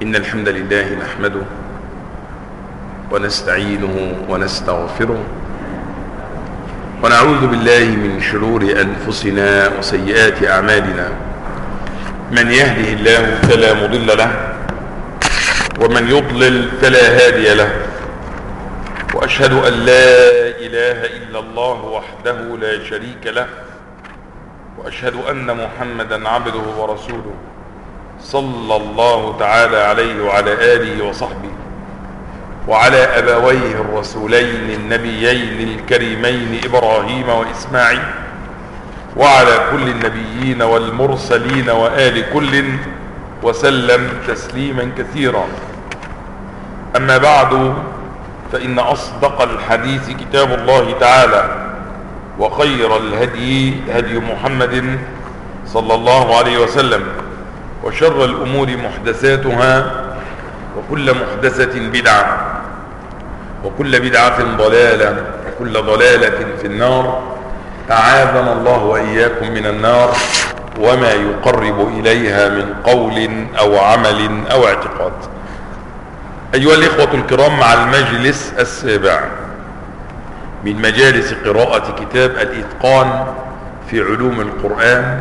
إن الحمد لله نحمده ونستعينه ونستغفره ونعوذ بالله من شرور أنفسنا وسيئات أعمالنا. من يهده الله فلا مضل له ومن يضلل فلا هادي له، وأشهد أن لا إله إلا الله وحده لا شريك له، وأشهد أن محمدا عبده ورسوله صلى الله تعالى عليه وعلى آله وصحبه وعلى أبويه الرسولين النبيين الكريمين إبراهيم وإسماعيل وعلى كل النبيين والمرسلين وآل كل وسلم تسليما كثيرا. أما بعد، فإن أصدق الحديث كتاب الله تعالى، وخير الهدي هدي محمد صلى الله عليه وسلم، وشر الأمور محدثاتها، وكل محدثة بدعة، وكل بدعة ضلالة، وكل ضلالة في النار. أعاذنا الله وإياكم من النار وما يقرب إليها من قول أو عمل أو اعتقاد. أيها الإخوة الكرام، مع المجلس السابع من مجالس قراءة كتاب الإتقان في علوم القرآن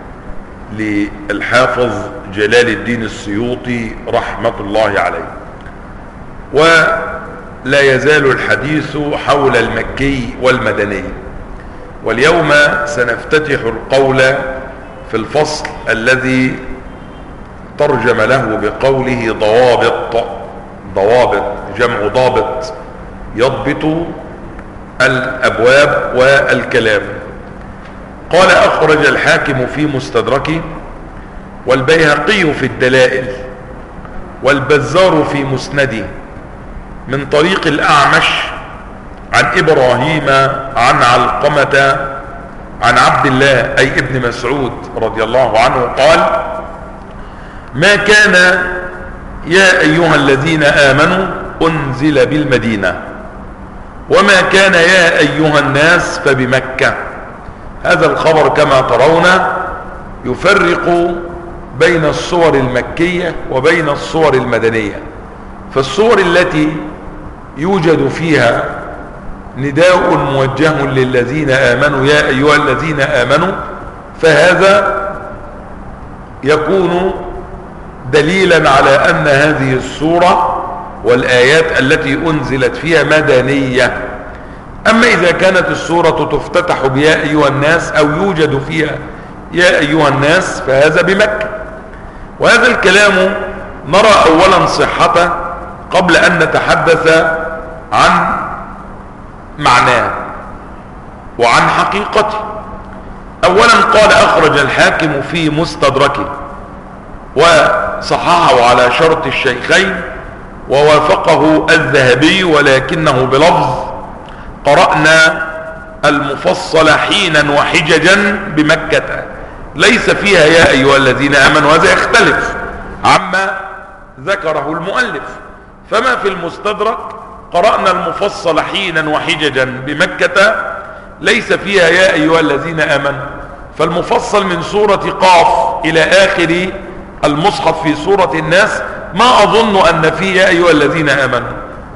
للحافظ جلال الدين السيوطي رحمة الله عليه، ولا يزال الحديث حول المكي والمدني. واليوم سنفتتح القول في الفصل الذي ترجم له بقوله ضوابط. ضوابط جمع ضابط، يضبط الأبواب والكلام. قال: أخرج الحاكم في مستدركه، والبيهقي في الدلائل، والبزار في مسنده، من طريق الأعمش عن إبراهيم عن علقمة عن عبد الله أي ابن مسعود رضي الله عنه قال: ما كان يا أيها الذين آمنوا أنزل بالمدينة، وما كان يا أيها الناس فبمكة. هذا الخبر كما ترون يفرق بين الصور المكية وبين الصور المدنية. فالصور التي يوجد فيها نداء موجه للذين آمنوا يا أيها الذين آمنوا، فهذا يكون دليلا على أن هذه السورة والآيات التي أنزلت فيها مدنية. أما إذا كانت السورة تفتتح بيا أيها الناس أو يوجد فيها يا أيها الناس، فهذا بمكة. وهذا الكلام نرى أولا صحته قبل أن نتحدث عن معناه وعن حقيقته. أولا قال: أخرج الحاكم في مستدركه، وصححه على شرط الشيخين، ووافقه الذهبي ولكنه بلفظ: قرأنا المفصل حينا وحججا بمكة ليس فيها يا أيها الذين آمنوا. هذا يختلف عما ذكره المؤلف. فما في المستدرك: قرأنا المفصل حينا وحججا بمكة ليس فيها يا أيها الذين آمنوا. فالمفصل من سورة قاف إلى آخر المصحف في سورة الناس ما أظن أن فيه يا أيها الذين آمنوا.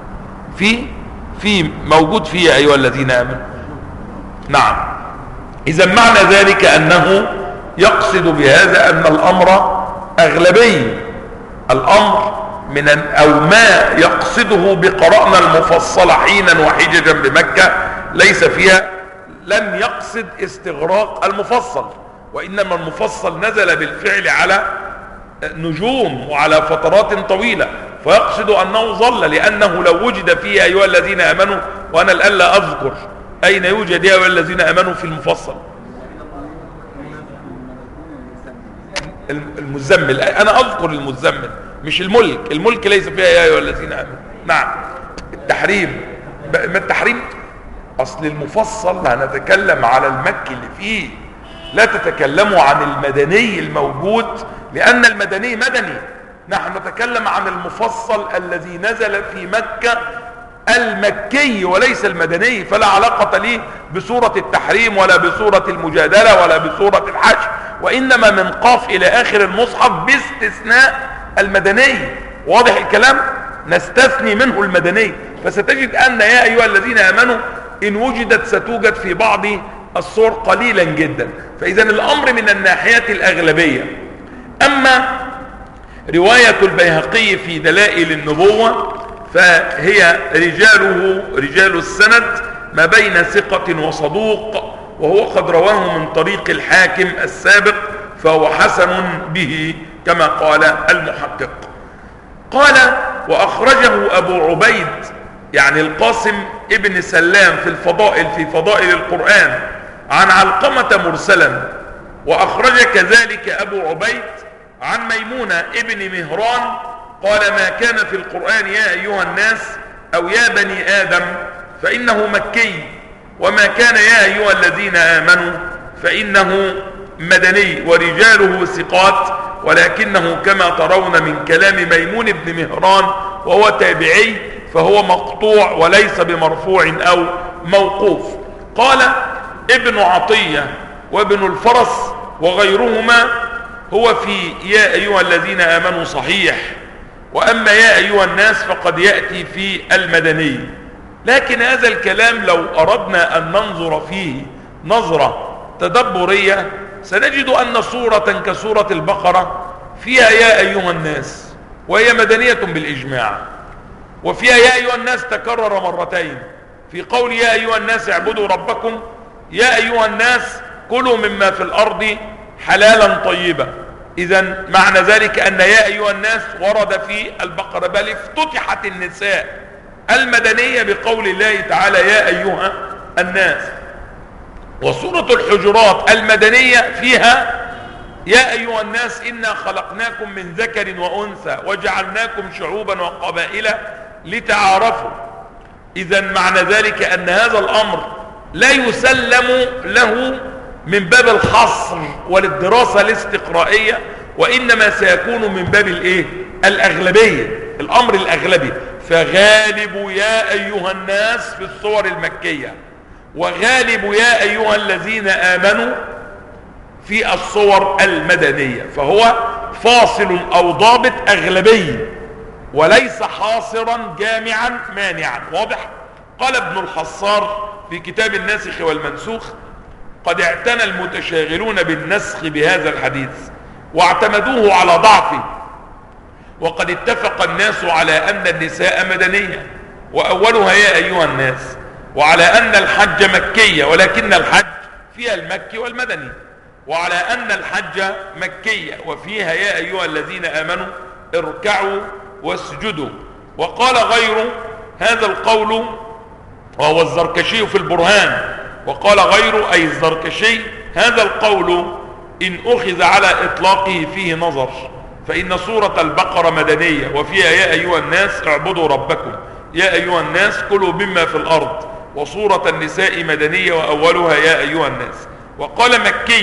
في موجود فيه يا أيها الذين آمنوا. نعم. إذا معنى ذلك أنه يقصد بهذا أن الأمر أغلبي. الأمر أو ما يقصده بقرأنا المفصل حينا وحججا بمكة ليس فيها، لم يقصد استغراق المفصل، وإنما المفصل نزل بالفعل على نجوم وعلى فترات طويلة، فيقصد أنه ظل، لأنه لو وجد فيه أيها الذين آمنوا، وأنا الآن لا أذكر أين يوجد يا أيها الذين آمنوا في المفصل. المزمل، أنا أذكر المزمل مش الملك. الملك ليس فيها يا أيها الذين آمنوا. نعم. التحريم، ما التحريم؟ أصل المفصل هنتكلم على المكي اللي فيه، لا تتكلموا عن المدني الموجود، لأن المدني مدني. نحن نتكلم عن المفصل الذي نزل في مكة المكي وليس المدني، فلا علاقة لي بسورة التحريم ولا بسورة المجادلة ولا بسورة الحج، وإنما من قاف إلى آخر المصحف باستثناء المدني. واضح الكلام، نستثني منه المدني. فستجد أن يا أيها الذين آمنوا إن وجدت ستوجد في بعض الصور قليلا جدا. فإذا الأمر من الناحية الأغلبية. أما رواية البيهقي في دلائل النبوة فهي رجاله رجال السند ما بين ثقة وصدوق، وهو قد رواه من طريق الحاكم السابق، فهو حسن به كما قال المحقق. قال وأخرجه أبو عبيد يعني القاسم ابن سلام في الفضائل في فضائل القرآن عن علقمة مرسلا، وأخرج كذلك أبو عبيد عن ميمونة ابن مهران قال ما كان في القرآن يا أيها الناس أو يا بني آدم فإنه مكي، وما كان يا أيها الذين آمنوا فإنه مدني، ورجاله ثقات، ولكنه كما ترون من كلام ميمون بن مهران وهو تابعي فهو مقطوع وليس بمرفوع أو موقوف. قال ابن عطية وابن الفرس وغيرهما هو في يا أيها الذين آمنوا صحيح، وأما يا أيها الناس فقد يأتي في المدني. لكن هذا الكلام لو أردنا أن ننظر فيه نظرة تدبرية سنجد أن سورة كسورة البقرة فيها يا أيها الناس وهي مدنية بالإجماع، وفيها يا أيها الناس تكرر مرتين في قول يا أيها الناس اعبدوا ربكم، يا أيها الناس كلوا مما في الأرض حلالا طيبا. إذن معنى ذلك أن يا أيها الناس ورد في البقرة، بل افتتحت النساء المدنية بقول الله تعالى يا أيها الناس. وسورة الحجرات المدنية فيها يا أيها الناس إنا خلقناكم من ذكر وأنثى وجعلناكم شعوبا وقبائل لتعارفوا. إذن معنى ذلك أن هذا الأمر لا يسلم له من باب الحصر والدراسة الاستقرائية، وإنما سيكون من باب الأغلبية، الأمر الأغلبي. فغالب يا أيها الناس في الصور المكية، وغالب يا أيها الذين آمنوا في الصور المدنية، فهو فاصل أو ضابط أغلبي وليس حاصرا جامعا مانعا. واضح؟ قال ابن الحصار في كتاب الناسخ والمنسوخ قد اعتنى المتشاغلون بالنسخ بهذا الحديث واعتمدوه على ضعفه، وقد اتفق الناس على أن النساء مدنية وأولها يا أيها الناس، وعلى أن الحج مكية ولكن الحج فيها المكي والمدني، وعلى أن الحج مكية وفيها يا أيها الذين آمنوا اركعوا واسجدوا. وقال غيره هذا القول وهو الزركشي في البرهان، وقال غيره أي الزركشي هذا القول إن أخذ على إطلاقه فيه نظر، فإن سورة البقرة مدنية وفيها يا أيها الناس اعبدوا ربكم، يا أيها الناس كلوا مما في الأرض، وسورة النساء مدنية وأولها يا أيها الناس. وقال مكي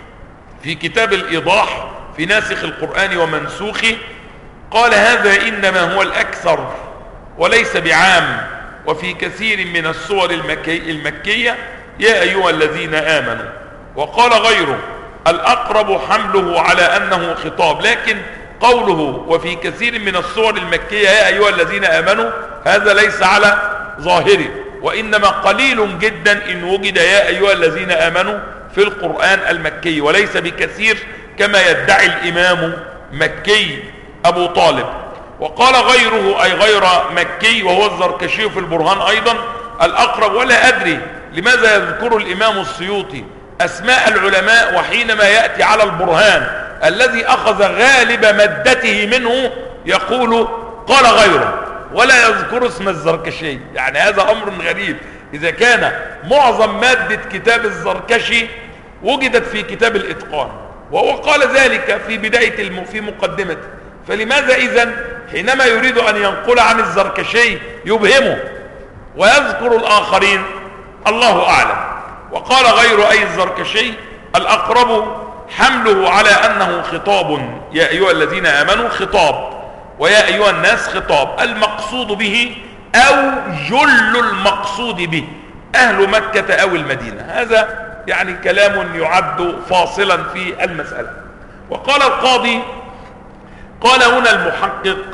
في كتاب الإيضاح في ناسخ القرآن ومنسوخه قال هذا إنما هو الأكثر وليس بعام، وفي كثير من السور المكية يا أيها الذين آمنوا. وقال غيره الأقرب حمله على أنه خطاب، لكن قوله وفي كثير من السور المكية يا أيها الذين آمنوا هذا ليس على ظاهره، وإنما قليل جدا إن وجد يا أيها الذين آمنوا في القرآن المكي، وليس بكثير كما يدعي الإمام مكي أبو طالب. وقال غيره أي غير مكي وهو الزركشي في البرهان أيضا الأقرب، ولا أدري لماذا يذكر الإمام السيوطي أسماء العلماء وحينما يأتي على البرهان الذي أخذ غالب مادته منه يقول قال غيره ولا يذكر اسم الزركشي. يعني هذا أمر غريب، إذا كان معظم مادة كتاب الزركشي وجدت في كتاب الإتقان وهو قال ذلك في بداية في مقدمته، فلماذا إذن حينما يريد أن ينقل عن الزركشي يبهمه ويذكر الآخرين؟ الله أعلم. وقال غير أي الزركشي الأقرب حمله على أنه خطاب، يا أيها الذين آمنوا خطاب، ويا أيها الناس خطاب، المقصود به أو جل المقصود به أهل مكة أو المدينة. هذا يعني كلام يعد فاصلا في المسألة. وقال القاضي قال هنا المحقق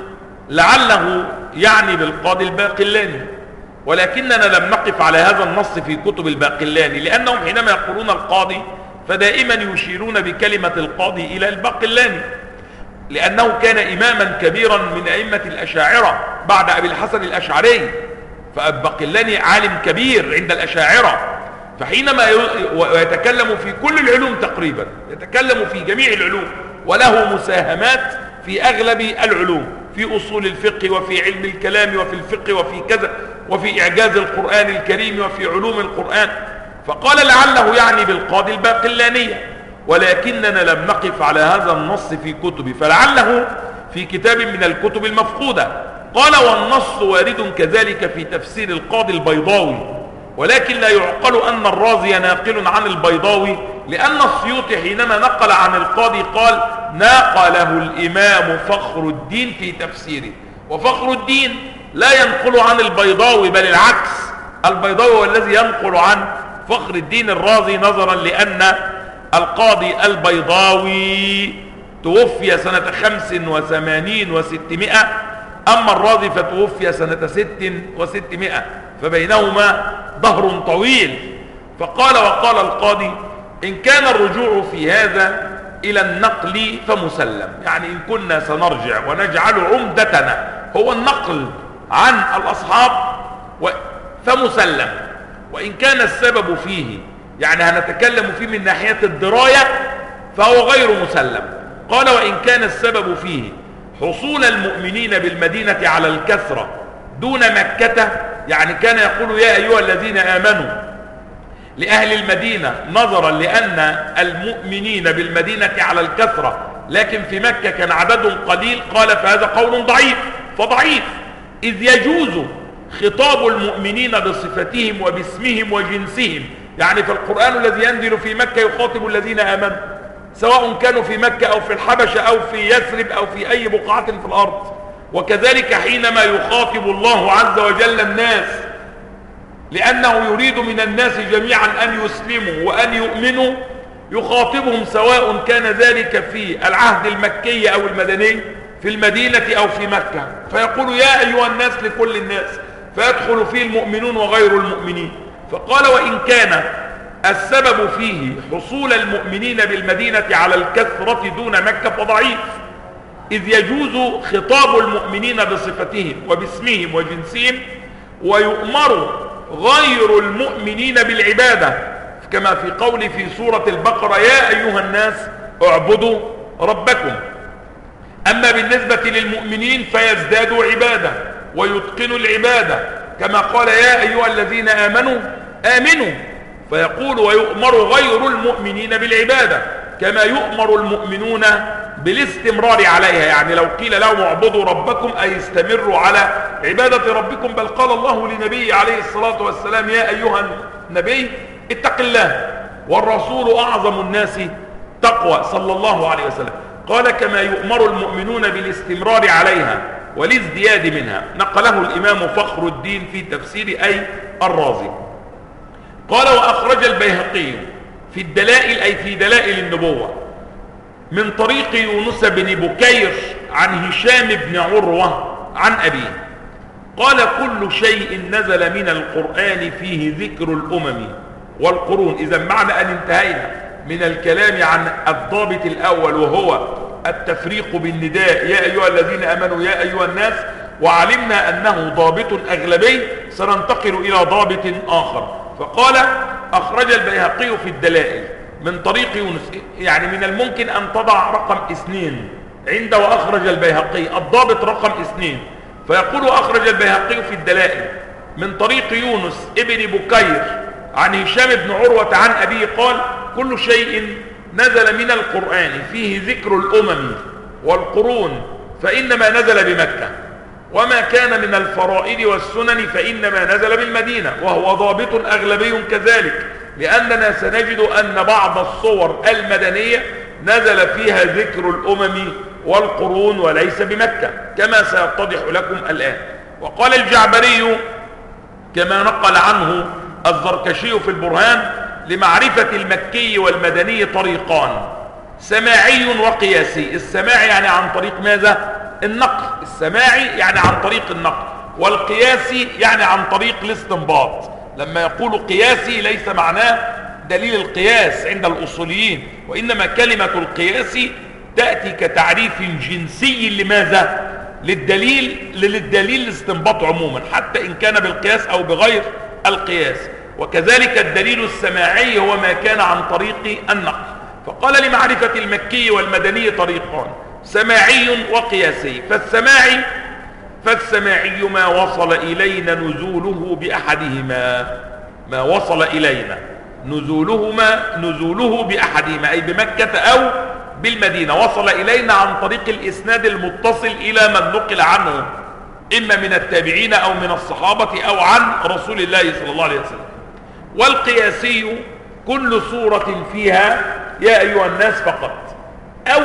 لعله يعني بالقاضي الباقلاني، ولكننا لم نقف على هذا النص في كتب الباقلاني، لأنهم حينما يقولون القاضي فدائما يشيرون بكلمة القاضي إلى الباقلاني، لأنه كان إماما كبيرا من أئمة الأشاعرة بعد أبي الحسن الأشعري، فالباقلاني عالم كبير عند الأشاعرة، فحينما يتكلم في كل العلوم تقريبا، يتكلم في جميع العلوم، وله مساهمات في أغلب العلوم، في أصول الفقه وفي علم الكلام وفي الفقه وفي كذا وفي إعجاز القرآن الكريم وفي علوم القرآن. فقال لعله يعني بالقاضي الباقلانية، ولكننا لم نقف على هذا النص في كتب، فلعله في كتاب من الكتب المفقودة. قال والنص وارد كذلك في تفسير القاضي البيضاوي، ولكن لا يعقل أن الرازي ناقل عن البيضاوي، لأن السيوطي حينما نقل عن القاضي قال ناقله الإمام فخر الدين في تفسيره، وفخر الدين لا ينقل عن البيضاوي، بل العكس، البيضاوي هو الذي ينقل عن فخر الدين الرازي، نظرا لأن القاضي البيضاوي توفي سنة 85 و600، أما الرازي فتوفي سنة 6 و600، فبينهما ظهر طويل. فقال وقال القاضي إن كان الرجوع في هذا إلى النقل فمسلم، يعني إن كنا سنرجع ونجعل عمدتنا هو النقل عن الأصحاب فمسلم، وإن كان السبب فيه يعني هنتكلم فيه من ناحية الدراية فهو غير مسلم. قال وإن كان السبب فيه حصول المؤمنين بالمدينة على الكثرة دون مكة، يعني كان يقول يا أيها الذين آمنوا لأهل المدينة نظرا لأن المؤمنين بالمدينة على الكثرة، لكن في مكة كان عددهم قليل، قال فهذا قول ضعيف، فضعيف إذ يجوز خطاب المؤمنين بصفتهم وباسمهم وجنسهم، يعني في القرآن الذي ينزل في مكة يخاطب الذين آمنوا سواء كانوا في مكة أو في الحبشة أو في يثرب أو في أي بقعة في الأرض، وكذلك حينما يخاطب الله عز وجل الناس لأنه يريد من الناس جميعا أن يسلموا وأن يؤمنوا، يخاطبهم سواء كان ذلك في العهد المكي أو المدني، في المدينة أو في مكة، فيقول يا أيها الناس لكل الناس، فيدخل فيه المؤمنون وغير المؤمنين. فقال وإن كان السبب فيه حصول المؤمنين بالمدينة على الكثرة دون مكة فضعيف، إذ يجوز خطاب المؤمنين بصفتهم وباسمهم وجنسهم، ويؤمر غير المؤمنين بالعبادة، كما في قول في سورة البقرة يا أيها الناس اعبدوا ربكم. أما بالنسبة للمؤمنين فيزدادوا عبادة ويتقنوا العبادة، كما قال يا أيها الذين آمنوا آمنوا، فيقول ويؤمر غير المؤمنين بالعبادة كما يؤمر المؤمنون بالاستمرار عليها، يعني لو قيل لهم اعبدوا ربكم أي استمروا على عبادة ربكم، بل قال الله لنبيه عليه الصلاة والسلام يا أيها النبي اتق الله، والرسول أعظم الناس تقوى صلى الله عليه وسلم. قال كما يؤمر المؤمنون بالاستمرار عليها والازدياد منها. نقله الإمام فخر الدين في تفسير أي الرازي. قال وأخرج البيهقي في الدلائل أي في دلائل النبوة من طريق يونس بن بكير عن هشام بن عروة عن أبيه قال كل شيء نزل من القرآن فيه ذكر الأمم والقرون. إذا معنى أن انتهينا من الكلام عن الضابط الأول وهو التفريق بالنداء يا أيها الذين آمنوا يا أيها الناس، وعلمنا أنه ضابط أغلبي، سننتقل إلى ضابط آخر. فقال أخرج البيهقي في الدلائل من طريق يونس، يعني من الممكن أن تضع رقم 2 عند وأخرج البيهقي، الضابط رقم 2، فيقول أخرج البيهقي في الدلائل من طريق يونس ابن بكير عن هشام بن عروة عن أبيه قال كل شيء نزل من القرآن فيه ذكر الأمم والقرون فإنما نزل بمكة، وما كان من الفرائض والسنن فإنما نزل بالمدينة، وهو ضابط أغلبي كذلك، لأننا سنجد أن بعض الصور المدنية نزل فيها ذكر الأمم والقرون وليس بمكة كما سيتضح لكم الآن. وقال الجعبري كما نقل عنه الزركشي في البرهان لمعرفة المكي والمدني طريقان، سماعي وقياسي. السماع يعني عن طريق ماذا؟ النقل السماعي يعني عن طريق النقل، والقياسي يعني عن طريق الاستنباط. لما يقول قياسي ليس معناه دليل القياس عند الأصوليين، وإنما كلمة القياس تأتي كتعريف جنسي لماذا؟ للدليل الاستنباط عموما، حتى إن كان بالقياس أو بغير القياس. وكذلك الدليل السماعي هو ما كان عن طريق النقل. فقال لمعرفة المكي والمدني طريقان، سماعي وقياسي. فالسماعي ما وصل إلينا نزوله بأحدهما، ما وصل إلينا نزوله بأحدهما، أي بمكة أو بالمدينة. وصل إلينا عن طريق الإسناد المتصل إلى من نقل عنه، إما من التابعين أو من الصحابة أو عن رسول الله صلى الله عليه وسلم. والقياسي كل صورة فيها يا أيها الناس فقط، أو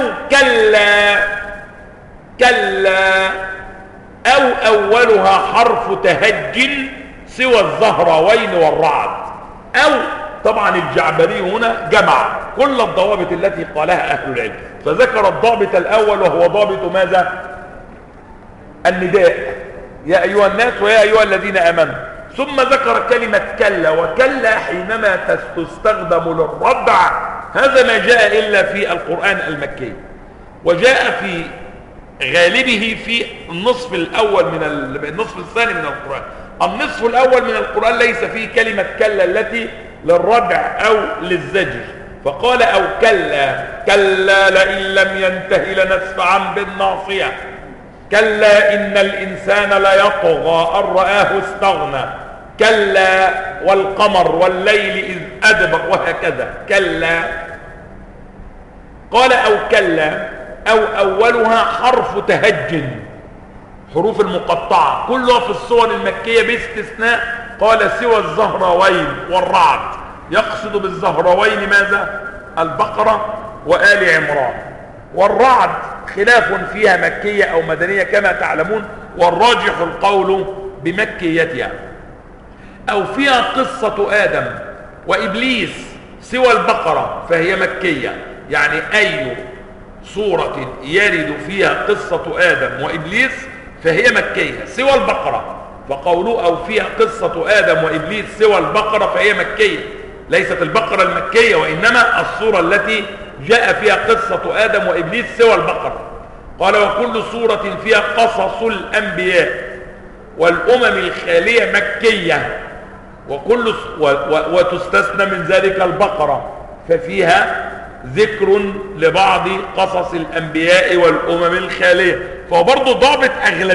كلا أو أولها حرف تهج سوى الزهراوين والرعد. أو طبعا الجعبري هنا جمع كل الضوابط التي قالها أهل العلم، فذكر الضابط الأول وهو ضابط ماذا؟ النداء، يا أيها الناس ويا أيها الذين آمنوا. ثم ذكر كلمة كلا، وكلا حينما تستخدم للردع هذا ما جاء إلا في القرآن المكي، وجاء في غالبه في النصف الأول النصف الثاني من القرآن. النصف الأول من القرآن ليس فيه كلمة كلا التي للردع أو للزجر، فقال أو كلا لئن لم ينتهي لنسفعا بالناصية، كلا إن الإنسان ليطغى أن رآه استغنى، كلا والقمر والليل إذ أدبر، وهكذا. كلا قال أو كلا أو أولها حرف تهج، حروف المقطعة كلها في الصور المكية باستثناء قال سوى الزهراوين والرعد. يقصد بالزهراوين ماذا؟ البقرة وآل عمران. والرعد خلاف فيها مكية أو مدنية كما تعلمون، والراجح القول بمكيتها. أو فيها قصة آدم وإبليس سوى البقرة فهي مكية، يعني أي صورة يرد فيها قصة آدم وإبليس فهي مكية سوى البقرة. فقوله أو فيها قصة آدم وإبليس سوى البقرة فهي مكية، ليست البقرة المكية، وإنما الصورة التي جاء فيها قصة آدم وإبليس سوى البقرة. قال وكل صورة فيها قصص الأنبياء والأمم الخالية مكية، وتستثنى من ذلك البقرة ففيها ذكر لبعض قصص الأنبياء والأمم الخالية. فهو برضه ضابط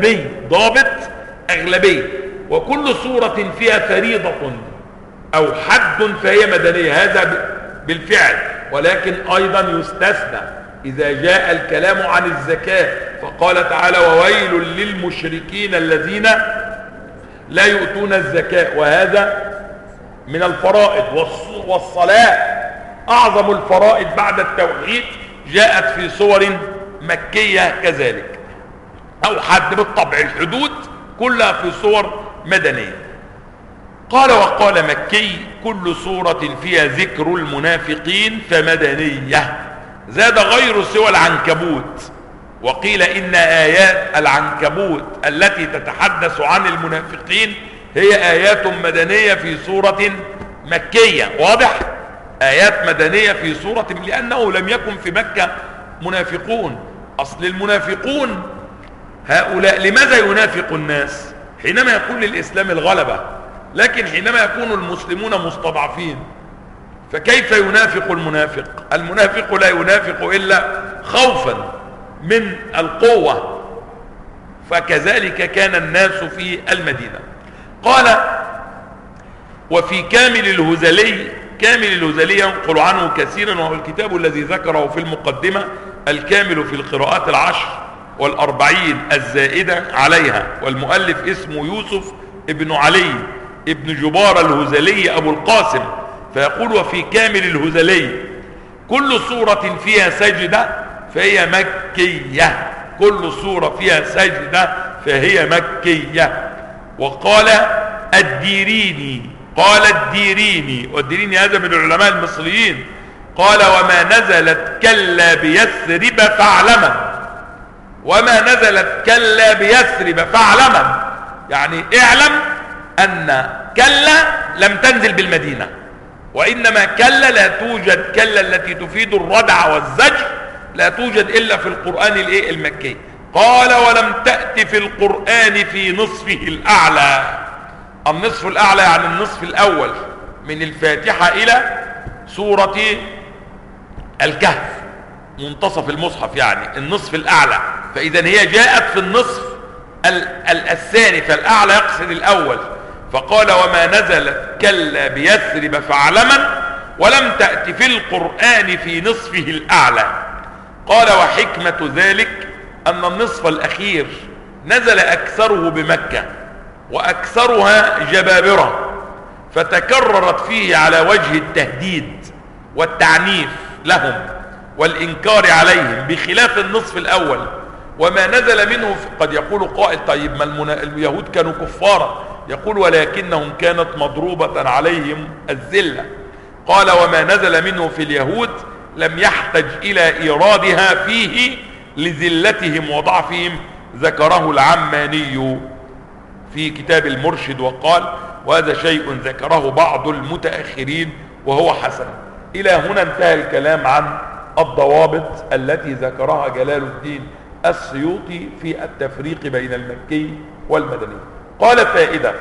أغلبي. وكل صورة فيها فريضة أو حد فهي مدنية، هذا بالفعل. ولكن أيضا يستثنى إذا جاء الكلام عن الزكاة، فقال تعالى وويل للمشركين الذين لا يؤتون الزكاة، وهذا من الفرائض. والصلاة أعظم الفرائض بعد التوحيد جاءت في صور مكية كذلك، أو حد بالطبع. الحدود كلها في صور مدنية. قال وقال مكي كل صورة فيها ذكر المنافقين فمدنية. زاد غير سوى العنكبوت، وقيل إن آيات العنكبوت التي تتحدث عن المنافقين هي آيات مدنية في صورة مكية. واضح؟ آيات مدنية في صورة، لأنه لم يكن في مكة منافقون. أصل المنافقون هؤلاء لماذا ينافق الناس؟ حينما يكون للإسلام الغلبة، لكن حينما يكون المسلمون مستضعفين فكيف ينافق المنافق؟ المنافق لا ينافق إلا خوفا من القوة. فكذلك كان الناس في المدينة. قال وفي كامل الهذلي ينقل عنه كثيرا، وهو الكتاب الذي ذكره في المقدمة الكامل في القراءات العشر والأربعين الزائدة عليها، والمؤلف اسمه يوسف ابن علي ابن جبار الهذلي أبو القاسم. فيقول وفي كامل الهذلي كل صورة فيها سجدة فهي مكية، كل صورة فيها سجدة فهي مكية. وقال الديريني والديريني هذا من العلماء المصريين، قال وما نزلت كلا بيثرب فاعلم وما نزلت كلا بيثرب فاعلما، يعني اعلم ان كلا لم تنزل بالمدينة، وانما كلا لا توجد، كلا التي تفيد الردع والزجر لا توجد الا في القرآن المكي. قال ولم تأت في القرآن في نصفه الاعلى. النصف الاعلى يعني النصف الاول من الفاتحة الى سورة الكهف، منتصف المصحف يعني النصف الاعلى. فاذا هي جاءت في النصف الثاني، فالاعلى يقصد الاول. فقال وما نزلت كلا بيثرب فاعلما ولم تأت في القرآن في نصفه الاعلى. قال وحكمة ذلك ان النصف الاخير نزل اكثره بمكة واكثرها جبابرة، فتكررت فيه على وجه التهديد والتعنيف لهم والإنكار عليهم، بخلاف النصف الأول وما نزل منه. قد يقول قائل طيب ما اليهود كانوا كفارا، يقول ولكنهم كانت مضروبة عليهم الذلة. قال وما نزل منه في اليهود لم يحتج إلى إيرادها فيه لذلتهم وضعفهم، ذكره العماني في كتاب المرشد وقال وهذا شيء ذكره بعض المتأخرين وهو حسن. إلى هنا انتهى الكلام عن الضوابط التي ذكرها جلال الدين السيوطي في التفريق بين المكي والمدني. قال فائدة: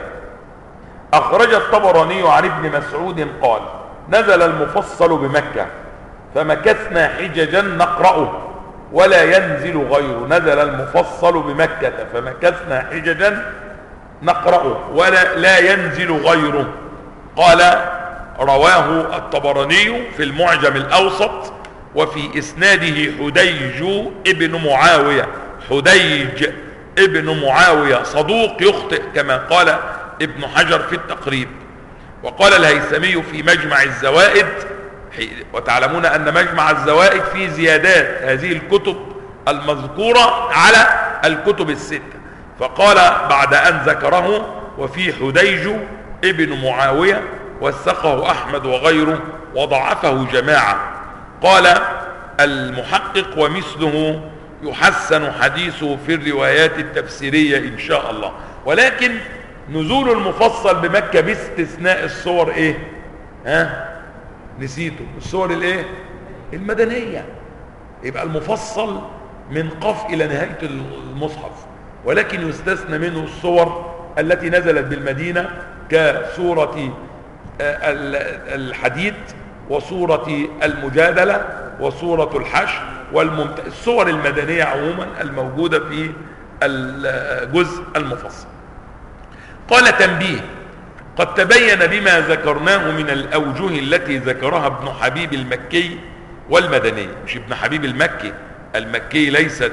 أخرج الطبراني عن ابن مسعود قال نزل المفصل بمكة فمكثنا حججا نقرأه ولا ينزل غيره. نزل المفصل بمكة فمكثنا حججا نقرأه ولا ينزل غيره. قال رواه الطبراني في المعجم الأوسط وفي إسناده حديج ابن معاوية. حديج ابن معاوية صدوق يخطئ كما قال ابن حجر في التقريب. وقال الهيثمي في مجمع الزوائد، وتعلمون أن مجمع الزوائد فيه زيادات هذه الكتب المذكورة على الكتب الستة، فقال بعد أن ذكره وفي حديج ابن معاوية وثقه أحمد وغيره وضعفه جماعة. قال المحقق ومثله يحسن حديثه في الروايات التفسيرية إن شاء الله. ولكن نزول المفصل بمكة باستثناء الصور ايه؟ نسيته، الصور الايه؟ المدنية. يبقى المفصل من قف إلى نهاية المصحف، ولكن يستثنى منه الصور التي نزلت بالمدينة كسورة الحديد وسورة المجادلة وسورة الحشر الصور المدنية عموما الموجودة في الجزء المفصل. قال تنبيه: قد تبين بما ذكرناه من الأوجه التي ذكرها ابن حبيب المكي والمدني. مش ابن حبيب المكي، المكي ليست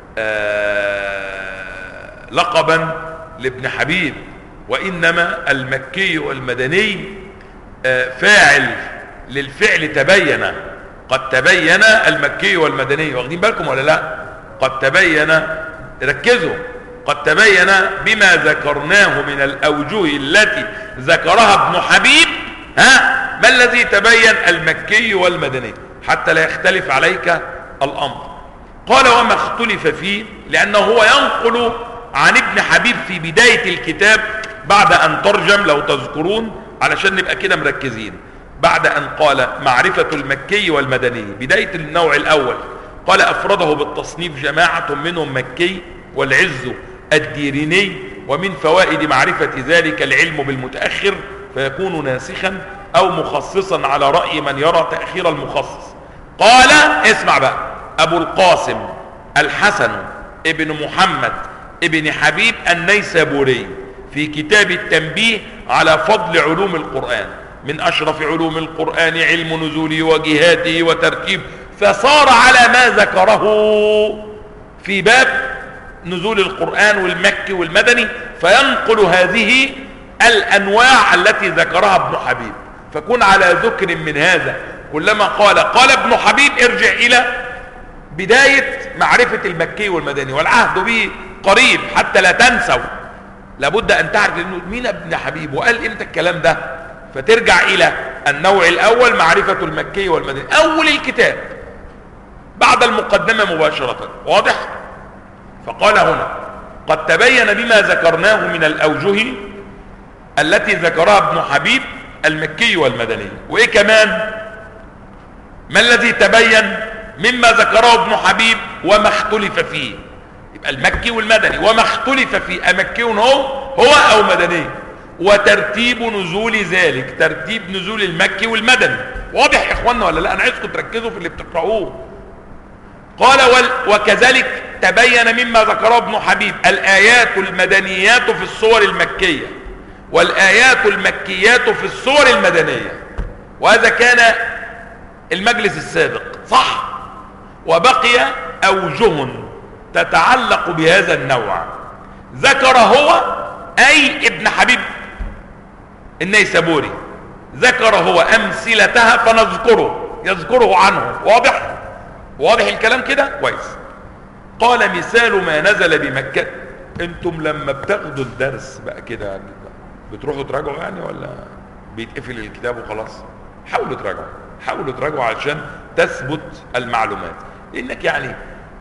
لقبا لابن حبيب، وإنما المكي والمدني فاعل للفعل تبين. قد تبين المكي والمدني، واخدين بالكم ولا لا؟ قد تبين، ركزوا، قد تبين بما ذكرناه من الأوجه التي ذكرها ابن حبيب. ما الذي تبين؟ المكي والمدني، حتى لا يختلف عليك الأمر. قال وما اختلف فيه لأنه هو ينقل عن ابن حبيب في بداية الكتاب بعد أن ترجم، لو تذكرون علشان نبقى كده مركزين، بعد أن قال معرفة المكي والمدني بداية النوع الأول، قال أفرده بالتصنيف جماعة منهم مكي والعز الديريني. ومن فوائد معرفة ذلك العلم بالمتأخر فيكون ناسخا أو مخصصا على رأي من يرى تأخير المخصص. قال اسمع بقى: أبو القاسم الحسن ابن محمد ابن حبيب النيسابوري في كتاب التنبيه على فضل علوم القرآن: من أشرف علوم القرآن علم نزوله وجهاته وترتيب، فصار على ما ذكره في باب نزول القرآن والمكي والمدني، فينقل هذه الأنواع التي ذكرها ابن حبيب. فكن على ذكر من هذا، كلما قال ابن حبيب ارجع إلى بداية معرفة المكي والمدني، والعهد به قريب حتى لا تنسوا. لابد أن تعرف مين ابن حبيب وقال امتى الكلام ده، فترجع إلى النوع الأول معرفة المكي والمدني، أول الكتاب بعد المقدمة مباشرة. واضح؟ فقال هنا قد تبين بما ذكرناه من الأوجه التي ذكرها ابن حبيب المكي والمدني. وإيه كمان؟ ما الذي تبين مما ذكره ابن حبيب وما اختلف فيه؟ يبقى المكي والمدني وما اختلف فيه، أمكي هو أو مدني، وترتيب نزول ذلك، ترتيب نزول المكي والمدني. واضح يا اخوانا ولا لا؟ انا عايزكم تركزوا في اللي بتقرأوه. قال وكذلك تبين مما ذكره ابن حبيب الآيات المدنيات في الصور المكية والآيات المكيات في الصور المدنية. وهذا كان المجلس السابق صح. وبقي أوجه تتعلق بهذا النوع ذكر هو أي ابن حبيب النيسابوري، ذكر هو أمثلتها يذكره عنه. واضح الكلام كده كويس. قال مثال ما نزل بمكة. انتم لما بتاخدوا الدرس بقى كده يعني بتروحوا تراجعوا يعني ولا بيتقفل الكتاب وخلاص؟ حاولوا تراجعوا علشان تثبت المعلومات، لانك يعني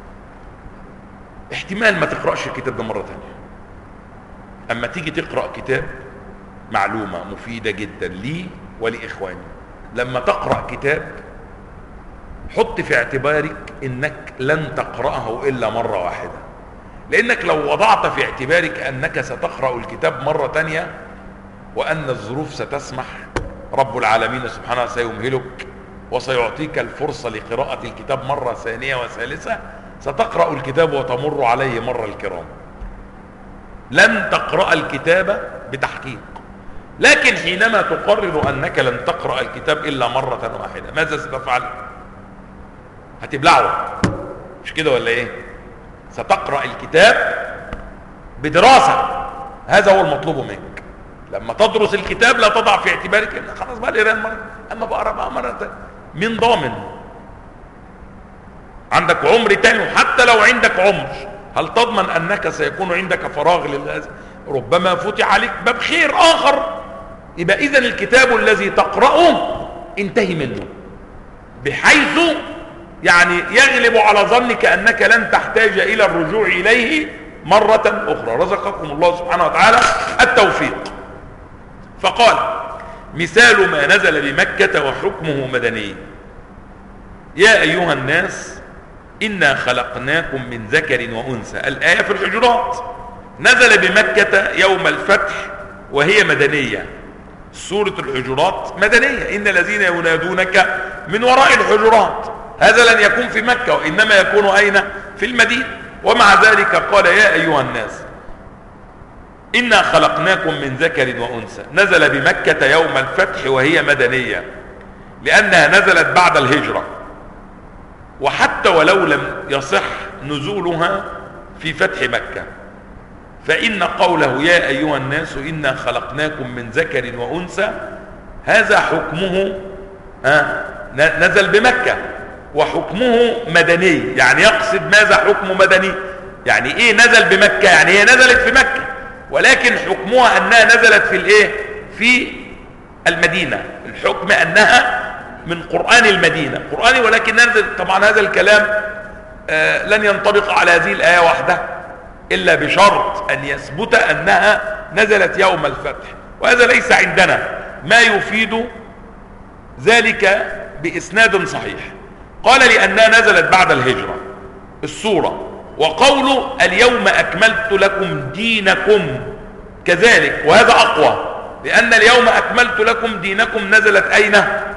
احتمال ما تقرأش الكتاب ده مرة تانية. اما تيجي تقرأ كتاب معلومة مفيدة جدا لي ولإخواني، لما تقرأ كتاب حط في اعتبارك انك لن تقرأه الا مرة واحدة، لانك لو وضعت في اعتبارك انك ستقرأ الكتاب مرة تانية وان الظروف ستسمح، رب العالمين سبحانه سيمهلك وسيعطيك الفرصة لقراءة الكتاب مرة ثانية وثالثة، ستقرأ الكتاب وتمر عليه مرة الكرام. لن تقرأ الكتاب بتحقيق. لكن حينما تقرر انك لن تقرأ الكتاب الا مرة واحدة، ماذا ستفعل؟ هتبلعه، مش كده ولا ايه؟ ستقرأ الكتاب بدراسة، هذا هو المطلوب منك. لما تدرس الكتاب لا تضع في اعتبارك ان خلاص بقى القراءة مرة، اما بقرا بقى مرة تانية. مين ضامن؟ عندك عمر تاني، وحتى لو عندك عمر هل تضمن انك سيكون عندك فراغ للهذا؟ ربما فتح عليك باب خير اخر. يبقى اذا الكتاب الذي تقرأه انتهي منه، بحيث يعني يغلب على ظنك انك لن تحتاج الى الرجوع اليه مرة اخرى. رزقكم الله سبحانه وتعالى التوفيق. فقال مثال ما نزل بمكة وحكمه مدني. يا ايها الناس انا خلقناكم من ذكر وانثى. الآية في الحجرات، نزل بمكة يوم الفتح وهي مدنية. سورة الحجرات مدنية. ان الذين ينادونك من وراء الحجرات، هذا لن يكون في مكة وإنما يكون أين؟ في المدينة. ومع ذلك قال يا أيها الناس إنا خلقناكم من ذكر وأنثى. نزل بمكة يوم الفتح وهي مدنية لأنها نزلت بعد الهجرة، وحتى ولو لم يصح نزولها في فتح مكة فإن قوله يا أيها الناس إنا خلقناكم من ذكر وأنثى هذا حكمه نزل بمكة وحكمه مدني. يعني يقصد ماذا حكمه مدني؟ يعني ايه نزل بمكة؟ يعني هي نزلت في مكة ولكن حكمها انها نزلت في الايه؟ في المدينة. الحكم انها من قرآن المدينة، قرآني، ولكن نزل. طبعا هذا الكلام لن ينطبق على هذه الآية وحدها الا بشرط ان يثبت انها نزلت يوم الفتح، وهذا ليس عندنا ما يفيد ذلك بإسناد صحيح. قال لأنها نزلت بعد الهجرة السورة. وقوله اليوم أكملت لكم دينكم كذلك، وهذا أقوى، لأن اليوم أكملت لكم دينكم نزلت أين؟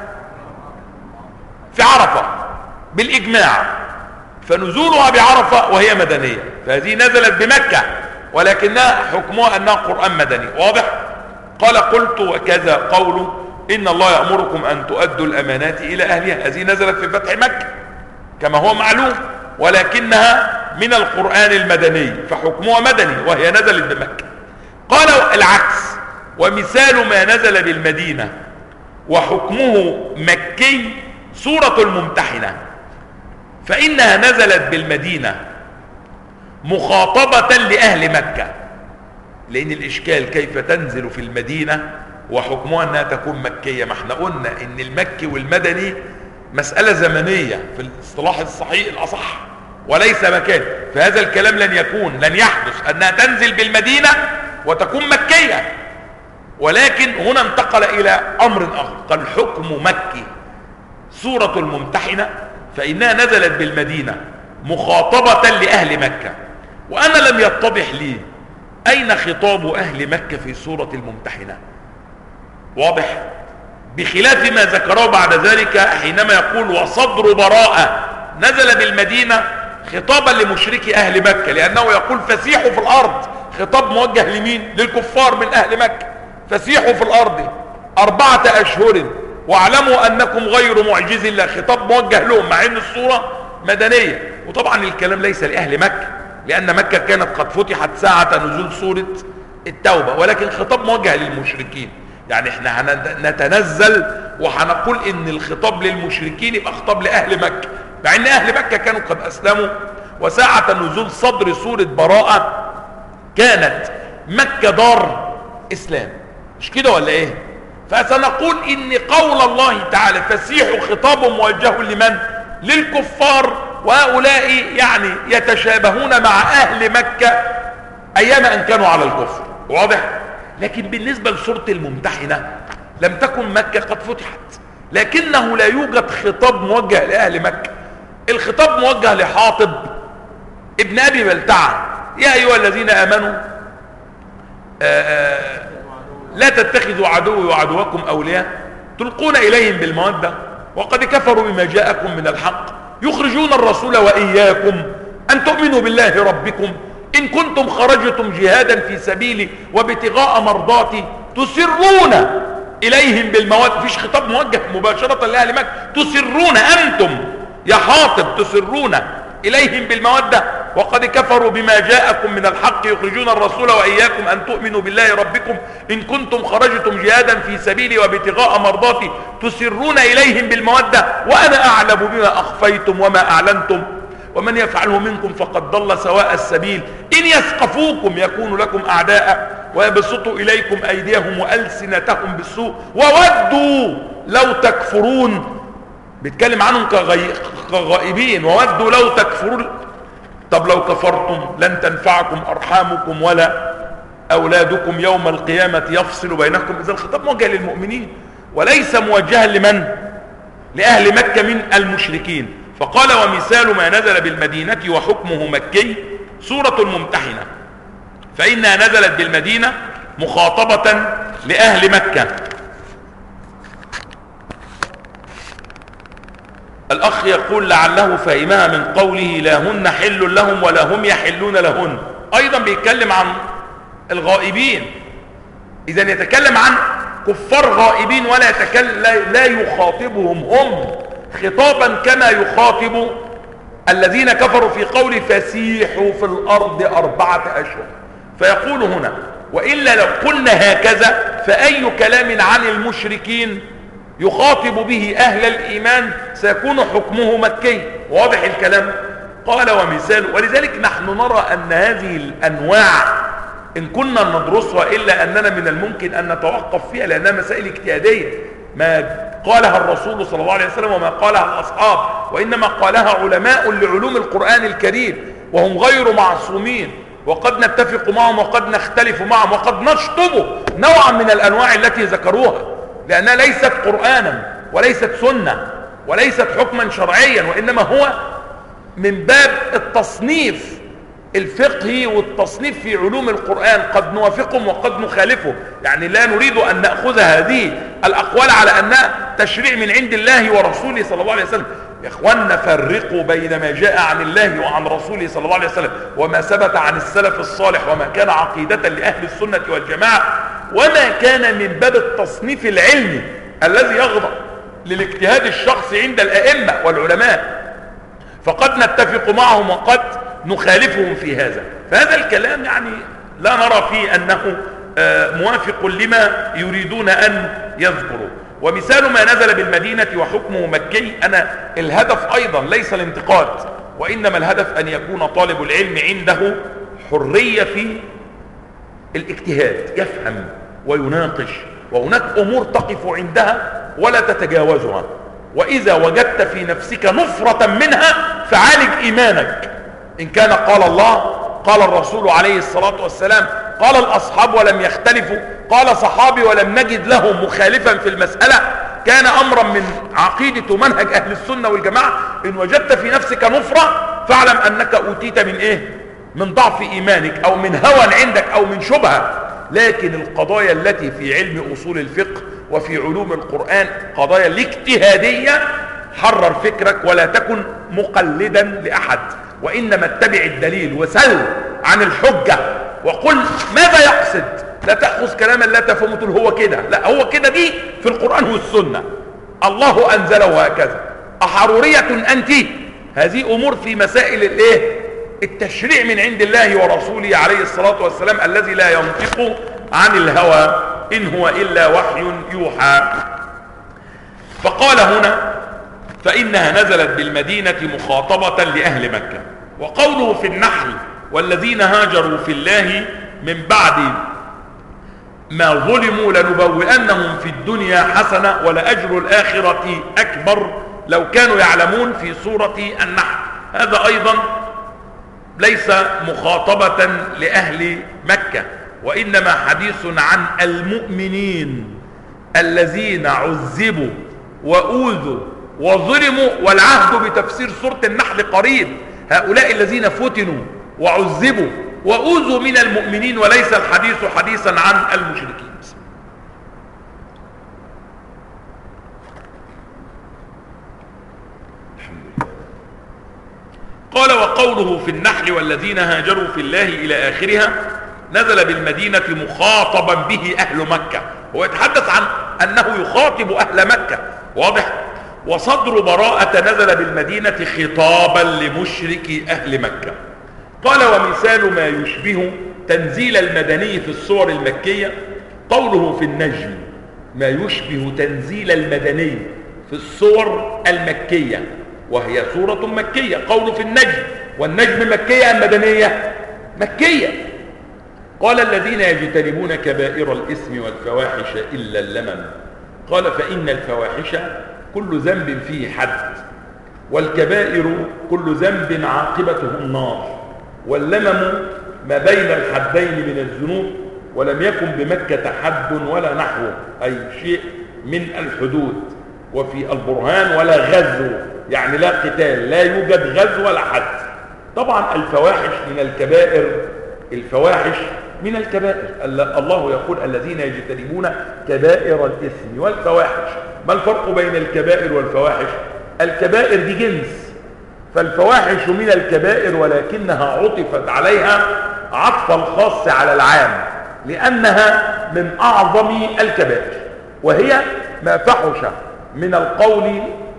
في عرفة بالإجماع، فنزولها بعرفة وهي مدنية. فهذه نزلت بمكة ولكنها حكمها أنها قرآن مدني. واضح؟ قال قلت وكذا قوله إن الله يأمركم أن تؤدوا الأمانات إلى أهلها. هذه نزلت في فتح مكة كما هو معلوم، ولكنها من القرآن المدني فحكمها مدني وهي نزلت بمكة. قال العكس، ومثال ما نزل بالمدينة وحكمه مكي سورة الممتحنة، فإنها نزلت بالمدينة مخاطبة لأهل مكة، لأن الإشكال كيف تنزل في المدينة وحكمها أنها تكون مكية. ما احنا قلنا إن المكي والمدني مسألة زمنية في الاصطلاح الصحيح الأصح، وليس مكان. فهذا الكلام لن يحدث أنها تنزل بالمدينة وتكون مكية، ولكن هنا انتقل إلى أمر آخر، قال حكم مكي. سورة الممتحنة فإنها نزلت بالمدينة مخاطبة لأهل مكة، وأنا لم يتضح لي أين خطاب أهل مكة في سورة الممتحنة. واضح؟ بخلاف ما ذكره بعد ذلك حينما يقول وصدر براءة نزل بالمدينة خطابا لمشركي أهل مكة، لأنه يقول فسيحوا في الأرض، خطاب موجه لمين؟ للكفار من أهل مكة. فسيحوا في الأرض 4 أشهر واعلموا أنكم غير معجز الله، خطاب موجه لهم مع أن السورة مدنية. وطبعا الكلام ليس لأهل مكة، لأن مكة كانت قد فتحت ساعة نزول سورة التوبة، ولكن خطاب موجه للمشركين. يعني احنا هنتنزل وهنقول ان الخطاب للمشركين يبقى خطاب لأهل مكة، مع ان أهل مكة كانوا قد أسلموا. وساعة نزول صدر سورة براءة كانت مكة دار إسلام، مش كده ولا ايه؟ فسنقول ان قول الله تعالى فسيحوا خطاب موجه لمن؟ للكفار، وهؤلاء يعني يتشابهون مع أهل مكة أيام أن كانوا على الكفر. واضح؟ لكن بالنسبة لسورة الممتحنة لم تكن مكة قد فتحت، لكنه لا يوجد خطاب موجه لأهل مكة. الخطاب موجه لحاطب ابن أبي بلتعة، يا أيها الذين آمنوا لا تتخذوا عدوي وعدوكم أولياء تلقون إليهم بالمودة وقد كفروا بما جاءكم من الحق يخرجون الرسول وإياكم أن تؤمنوا بالله ربكم إن كنتم خرجتم جهادا في سبيلي وابتغاء مرضاتي تسرون إليهم بالمودة. فيش خطاب موجه مباشرة لأهل مكة، تسرون أنتم يا حاطب تسرون إليهم بالمودة وقد كفروا بما جاءكم من الحق يخرجون الرسول وإياكم أن تؤمنوا بالله ربكم إن كنتم خرجتم جهادا في سبيلي وابتغاء مرضاتي تسرون إليهم بالمودة وأنا أعلم بما أخفيتم وما أعلنتم ومن يفعله منكم فقد ضل سواء السبيل إن يثقفوكم يكونوا لكم أعداء ويبسطوا إليكم أيديهم وألسنتهم بالسوء وودوا لو تكفرون. بيتكلم عنهم كغائبين، وودوا لو تكفرون. طب لو كفرتم لن تنفعكم أرحامكم ولا أولادكم يوم القيامة يفصل بينكم. إذا الخطاب موجه للمؤمنين وليس موجها لمن؟ لأهل مكة من المشركين. فقال ومثال ما نزل بالمدينة وحكمه مكي سورة الممتحنة فإنها نزلت بالمدينة مخاطبة لأهل مكة. الأخ يقول لعله فهمها من قوله لا هن حل لهم ولا هم يحلون لهن، أيضا بيتكلم عن الغائبين. إذا يتكلم عن كفار غائبين ولا لا يخاطبهم هم خطابا كما يخاطب الذين كفروا في قول فسيحوا في الأرض 4 أشهر. فيقول هنا وإلا لو قلنا هكذا فأي كلام عن المشركين يخاطب به أهل الإيمان سيكون حكمه مكي. واضح الكلام؟ قال ومثال. ولذلك نحن نرى أن هذه الأنواع إن كنا ندرسها إلا أننا من الممكن أن نتوقف فيها لأنها مسائل اجتهادية، ما قالها الرسول صلى الله عليه وسلم وما قالها الأصحاب، وإنما قالها علماء لعلوم القرآن الكريم وهم غير معصومين، وقد نتفق معهم وقد نختلف معهم وقد نشطب نوعا من الأنواع التي ذكروها، لأنها ليست قرآنا وليست سنة وليست حكما شرعيا، وإنما هو من باب التصنيف الفقهي والتصنيف في علوم القرآن، قد نوافقهم وقد نخالفهم. يعني لا نريد أن نأخذ هذه الأقوال على أنها تشريع من عند الله ورسوله صلى الله عليه وسلم. يا إخواننا فرقوا بين ما جاء عن الله وعن رسوله صلى الله عليه وسلم وما ثبت عن السلف الصالح وما كان عقيدة لأهل السنة والجماعة وما كان من باب التصنيف العلمي الذي يخضع للاجتهاد الشخصي عند الأئمة والعلماء، فقد نتفق معهم وقد نخالفهم في هذا. فهذا الكلام يعني لا نرى فيه أنه موافق لما يريدون أن يذكروا. ومثال ما نزل بالمدينة وحكمه مكي، أنا الهدف أيضا ليس الانتقاد، وإنما الهدف أن يكون طالب العلم عنده حرية في الاجتهاد، يفهم ويناقش، وهناك أمور تقف عندها ولا تتجاوزها، وإذا وجدت في نفسك نفرة منها فعالج إيمانك إن كان قال الله، قال الرسول عليه الصلاة والسلام، قال الأصحاب ولم يختلفوا، قال صحابي ولم نجد له مخالفا في المسألة، كان أمرا من عقيدة ومنهج أهل السنة والجماعة. إن وجدت في نفسك نفرة فاعلم أنك أوتيت من إيه؟ من ضعف إيمانك أو من هوى عندك أو من شبهة. لكن القضايا التي في علم أصول الفقه وفي علوم القرآن قضايا الاجتهادية، حرر فكرك ولا تكن مقلدا لأحد، وإنما اتبع الدليل وسل عن الحجة وقل ماذا يقصد. لا تأخذ كلاما لا تفهمه تقول هو كده، لا هو كده دي في القرآن والسنة، الله أنزله هكذا. أحرورية أنت؟ هذه أمور في مسائل الايه؟ التشريع من عند الله ورسوله عليه الصلاة والسلام الذي لا ينطق عن الهوى إن هو إلا وحي يوحى. فقال هنا فإنها نزلت بالمدينة مخاطبة لأهل مكة. وقوله في النحل والذين هاجروا في الله من بعد ما ظلموا لنبوئنهم في الدنيا حسنة ولأجر الآخرة أكبر لو كانوا يعلمون في سورة النحل. هذا أيضا ليس مخاطبة لأهل مكة، وإنما حديث عن المؤمنين الذين عذبوا وأوذوا وظلموا، والعهد بتفسير سورة النحل قريب. هؤلاء الذين فتنوا وعذبوا وأوذوا من المؤمنين، وليس الحديث حديثا عن المشركين. قال وقوله في النحل والذين هاجروا في الله إلى آخرها نزل بالمدينة مخاطبا به أهل مكة. هو يتحدث عن أنه يخاطب أهل مكة، واضح. وصدر براءة نزل بالمدينة خطابا لمشرك أهل مكة. قال ومثال ما يشبه تنزيل المدني في السور المكية قوله في النجم، ما يشبه تنزيل المدني في السور المكية وهي سورة مكية. قوله في النجم، والنجم مكية أم مدنية؟ مكية. قال الذين يجتنبون كبائر الإثم والفواحش إلا اللمم. قال فإن الفواحش كل ذنب فيه حد، والكبائر كل ذنب عاقبته النار، واللمم ما بين الحدين من الذنوب، ولم يكن بمكة حد ولا نحوه أي شيء من الحدود. وفي البرهان ولا غزو، يعني لا قتال، لا يوجد غزو ولا حد. طبعا الفواحش من الكبائر، الفواحش من الكبائر. الله يقول الذين يجتنبون كبائر الإثم والفواحش. ما الفرق بين الكبائر والفواحش؟ الكبائر دي جنس، فالفواحش من الكبائر ولكنها عطفت عليها عطف الخاص على العام لأنها من أعظم الكبائر، وهي ما فحش من القول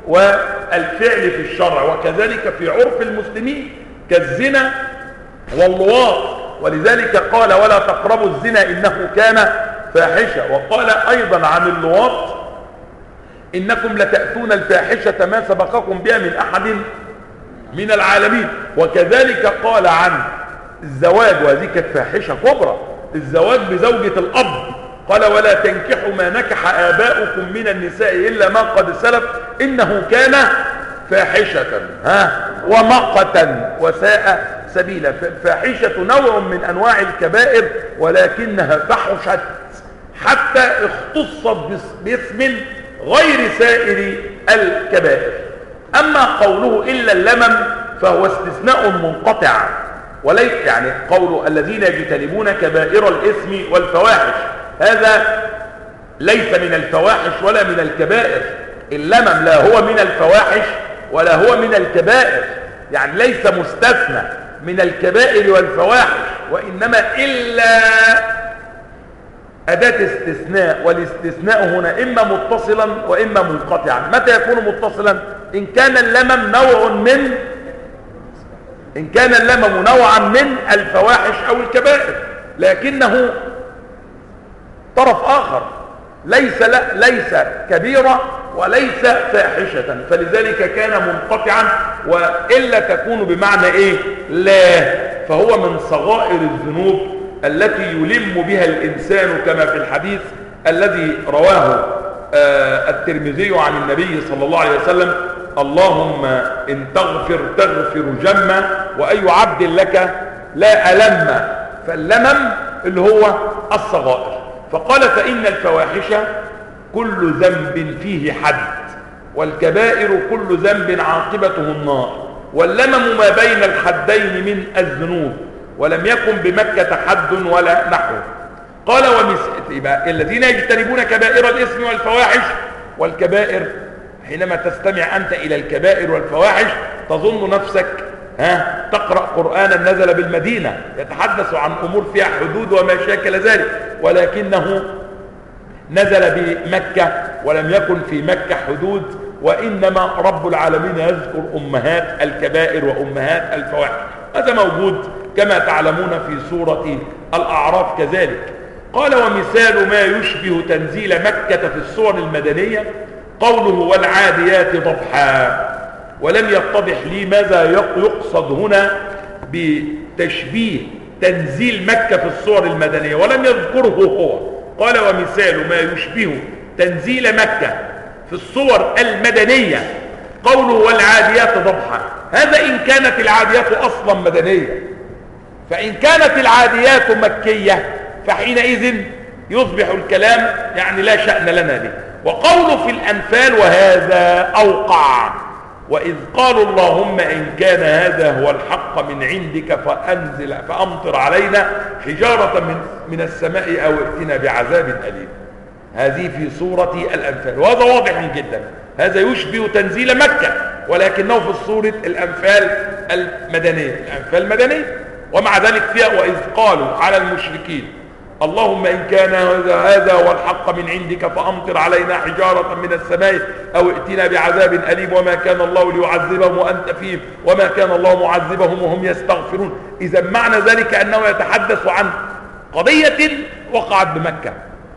والفعل في الشرع، وكذلك في عرف المسلمين كالزنا واللواط. ولذلك قال ولا تقربوا الزنا إنه كان فاحشة. وقال أيضا عن اللواط إنكم لتأتون الفاحشة ما سبقكم بها من أحد من العالمين. وكذلك قال عن الزواج، وهذه كانت فاحشة كبرى، الزواج بزوجة الأب. قال ولا تنكحوا ما نكح آباؤكم من النساء إلا ما قد سلف إنه كان فاحشة ومقتا وساء سبيلا. فالفاحشة نوع من أنواع الكبائر ولكنها فحشت حتى اختصت باسم غير سائر الكبائر. أما قوله إلا اللمم فهو استثناء منقطع، وليس يعني قول الذين يجتنبون كبائر الإثم والفواحش هذا ليس من الفواحش ولا من الكبائر. اللمم لا هو من الفواحش ولا هو من الكبائر، يعني ليس مستثنى من الكبائر والفواحش، وإنما إلا أداة استثناء، والاستثناء هنا إما متصلا وإما منقطعا. متى يكون متصلا؟ إن كان اللمم نوعا من الفواحش أو الكبائر، لكنه طرف آخر ليس كبيرة وليس فاحشة، فلذلك كان منقطعا. وإلا تكون بمعنى إيه؟ لا، فهو من صغائر الذنوب التي يلم بها الإنسان كما في الحديث الذي رواه الترمذي عن النبي صلى الله عليه وسلم: اللهم إن تغفر تغفر جما وأي عبد لك لا ألم، فاللمم اللي هو الصغائر. فقال فإن الفواحش كل ذنب فيه حد، والكبائر كل ذنب عاقبته النار، واللمم ما بين الحدين من الذنوب، ولم يكن بمكة حد ولا نحوه. قال يبقى الذين يجتنبون كبائر الإثم والفواحش. والكبائر حينما تستمع أنت إلى الكبائر والفواحش تظن نفسك تقرأ قرآنا نزل بالمدينة يتحدث عن أمور فيها حدود وما شاكل ذلك، ولكنه نزل بمكة ولم يكن في مكة حدود، وإنما رب العالمين يذكر أمهات الكبائر وأمهات الفواحش. هذا موجود كما تعلمون في سورة الأعراف كذلك. قال ومثال ما يشبه تنزيل مكة في السور المدنية قوله والعاديات ضبحا. ولم يتضح لي ماذا يقصد هنا بتشبيه تنزيل مكة في السور المدنية، ولم يذكره هو. قال ومثال ما يشبه تنزيل مكة في الصور المدنية قوله والعاديات ضبحا. هذا إن كانت العاديات أصلا مدنية، فإن كانت العاديات مكية فحينئذ يصبح الكلام يعني لا شأن لنا به. وقوله في الأنفال وهذا أوقع وإذ قالوا اللهم إن كان هذا هو الحق من عندك فأمطر علينا حجارة من السماء أو ائتنا بعذاب أليم. هذه في سورة الأنفال، وهذا واضح جدا. هذا يشبه تنزيل مكة ولكنه في سورة الأنفال المدنية، الأنفال المدنية. ومع ذلك فيها وإذ قالوا على المشركين اللهم إن كان هذا هو الحق من عندك فأمطر علينا حجارة من السماء أو ائتنا بعذاب أليم وما كان الله ليعذبهم وأنت فيهم وما كان الله معذبهم وهم يستغفرون. إذا معنى ذلك أنه يتحدث عن قضية وقعت بمكة،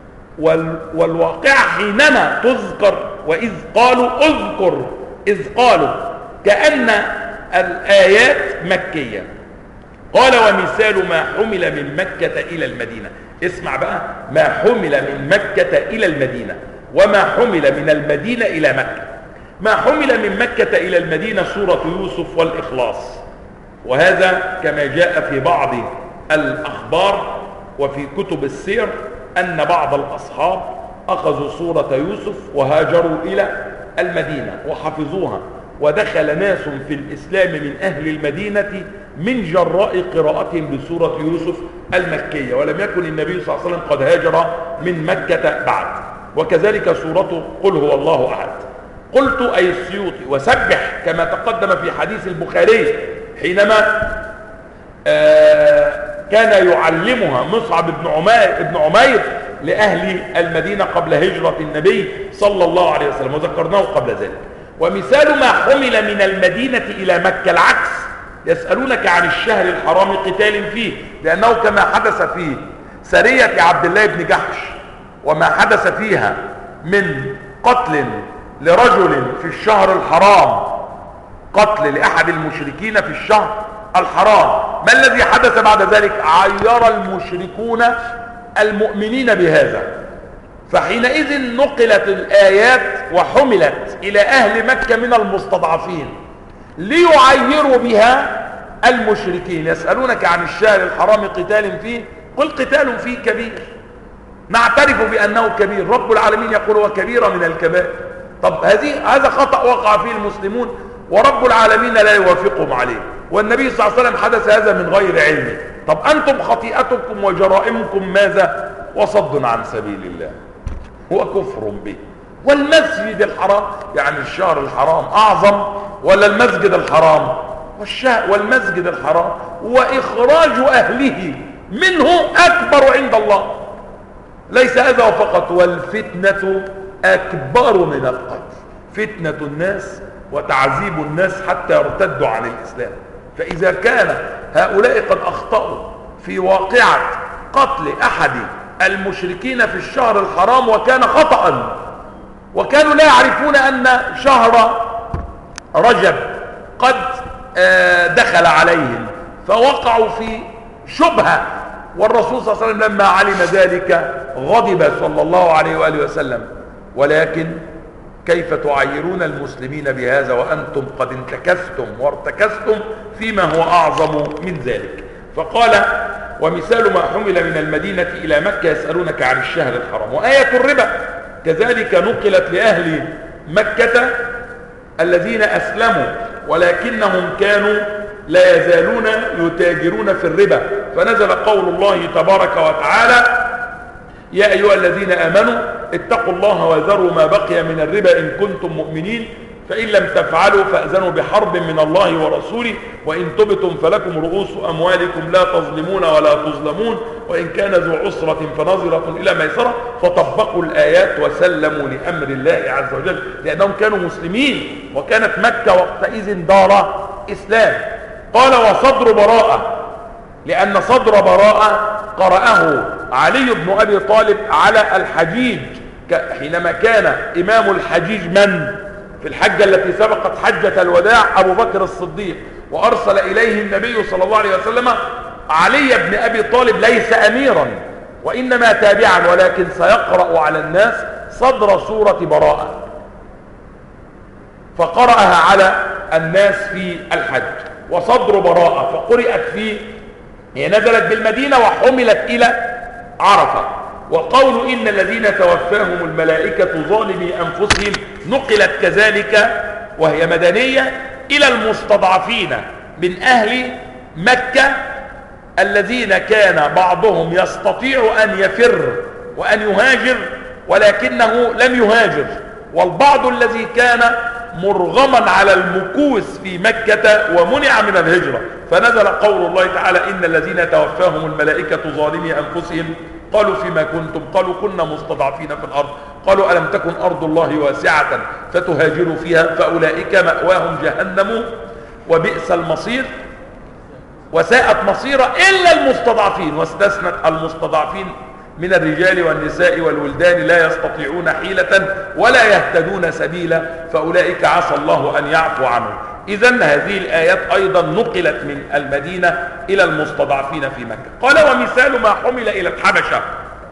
والواقع حينما تذكر وإذ قالوا اذكر إذ قالوا كأن الآيات مكية. قال ومثال ما حمل من مكة إلى المدينة. اسمع بقى، ما حمل من مكة إلى المدينة وما حمل من المدينة إلى مكة. ما حمل من مكة إلى المدينة سورة يوسف والإخلاص، وهذا كما جاء في بعض الأخبار وفي كتب السير أن بعض الأصحاب أخذوا سورة يوسف وهاجروا إلى المدينة وحفظوها، ودخل ناس في الإسلام من أهل المدينة من جراء قراءتهم بسورة يوسف المكية، ولم يكن النبي صلى الله عليه وسلم قد هاجر من مكة بعد. وكذلك سورة قل هو الله أحد. قلت أي السيوطي وسبح كما تقدم في حديث البخاري حينما كان يعلمها مصعب بن عمير لأهل المدينة قبل هجرة النبي صلى الله عليه وسلم، وذكرناه قبل ذلك. ومثال ما حمل من المدينة إلى مكة العكس. يسألونك عن الشهر الحرام قتال فيه، لأنه كما حدث في سرية عبد الله بن جحش وما حدث فيها من قتل لرجل في الشهر الحرام، قتل لأحد المشركين في الشهر الحرام، ما الذي حدث بعد ذلك؟ عير المشركون المؤمنين بهذا، فحينئذ نقلت الآيات وحملت إلى أهل مكة من المستضعفين ليعيروا بها المشركين. يسألونك عن الشهر الحرام قتال فيه، قل قتال فيه كبير، نعترف بأنه كبير، رب العالمين يقول وكبيرة من الكبائر. طب هذا خطأ وقع فيه المسلمون ورب العالمين لا يوافقهم عليه، والنبي صلى الله عليه وسلم حدث هذا من غير علمه. طب أنتم خطيئتكم وجرائمكم ماذا؟ وصد عن سبيل الله وكفر به. والمسجد الحرام، يعني الشهر الحرام أعظم ولا المسجد الحرام؟ والمسجد الحرام وإخراج أهله منه أكبر عند الله. ليس هذا فقط، والفتنة أكبر من القتل. فتنة الناس وتعذيب الناس حتى يرتدوا عن الإسلام. فإذا كان هؤلاء قد أخطأوا في واقعة قتل أحد المشركين في الشهر الحرام وكان خطأ، وكانوا لا يعرفون أن شهر رجب قد دخل عليهم فوقعوا في شبهة، والرسول صلى الله عليه وسلم لما علم ذلك غضب صلى الله عليه وآله وسلم، ولكن كيف تعيرون المسلمين بهذا وأنتم قد انتكستم وارتكستم فيما هو أعظم من ذلك. فقال ومثال ما حمل من المدينة إلى مكة يسألونك عن الشهر الحرام. وآية الربا كذلك نقلت لأهل مكة الذين أسلموا ولكنهم كانوا لا يزالون يتاجرون في الربا، فنزل قول الله تبارك وتعالى يا أيها الذين آمنوا اتقوا الله وذروا ما بقي من الربا إن كنتم مؤمنين فإن لم تفعلوا فأذنوا بحرب من الله ورسوله وإن تبتم فلكم رؤوس أموالكم لا تظلمون ولا تظلمون وإن كان ذو عسرة فنظرة إلى ميسرة، فطبقوا الآيات وسلموا لأمر الله عز وجل لأنهم كانوا مسلمين وكانت مكة وقتئذ دار إسلام. قال وصدر براءة، لأن صدر براءة قرأه علي بن أبي طالب على الحجيج حينما كان إمام الحجيج من؟ في الحجة التي سبقت حجة الوداع أبو بكر الصديق، وأرسل إليه النبي صلى الله عليه وسلم علي بن أبي طالب ليس أميرا وإنما تابعا، ولكن سيقرأ على الناس صدر سورة براءة، فقرأها على الناس في الحج. وصدر براءة فقرأت هي نزلت بالمدينة وحملت إلى عرفة. وقول إن الذين توفاهم الملائكة ظالمي أنفسهم نقلت كذلك وهي مدنية إلى المستضعفين من أهل مكة الذين كان بعضهم يستطيع أن يفر وأن يهاجر ولكنه لم يهاجر، والبعض الذي كان مرغما على المكوث في مكة ومنع من الهجرة، فنزل قول الله تعالى إن الذين توفاهم الملائكة ظالمي أنفسهم قالوا فيما كنتم قالوا كنا مستضعفين في الأرض قالوا ألم تكن أرض الله واسعة فتهاجروا فيها فأولئك مأواهم جهنم وبئس المصير وساءت مصيرا إلا المستضعفين، واستثنت المستضعفين من الرجال والنساء والولدان لا يستطيعون حيلة ولا يهتدون سبيلا فأولئك عسى الله أن يعفو عنهم. إذن هذه الآيات أيضا نقلت من المدينة إلى المستضعفين في مكة. قال ومثال ما حمل إلى الحبشة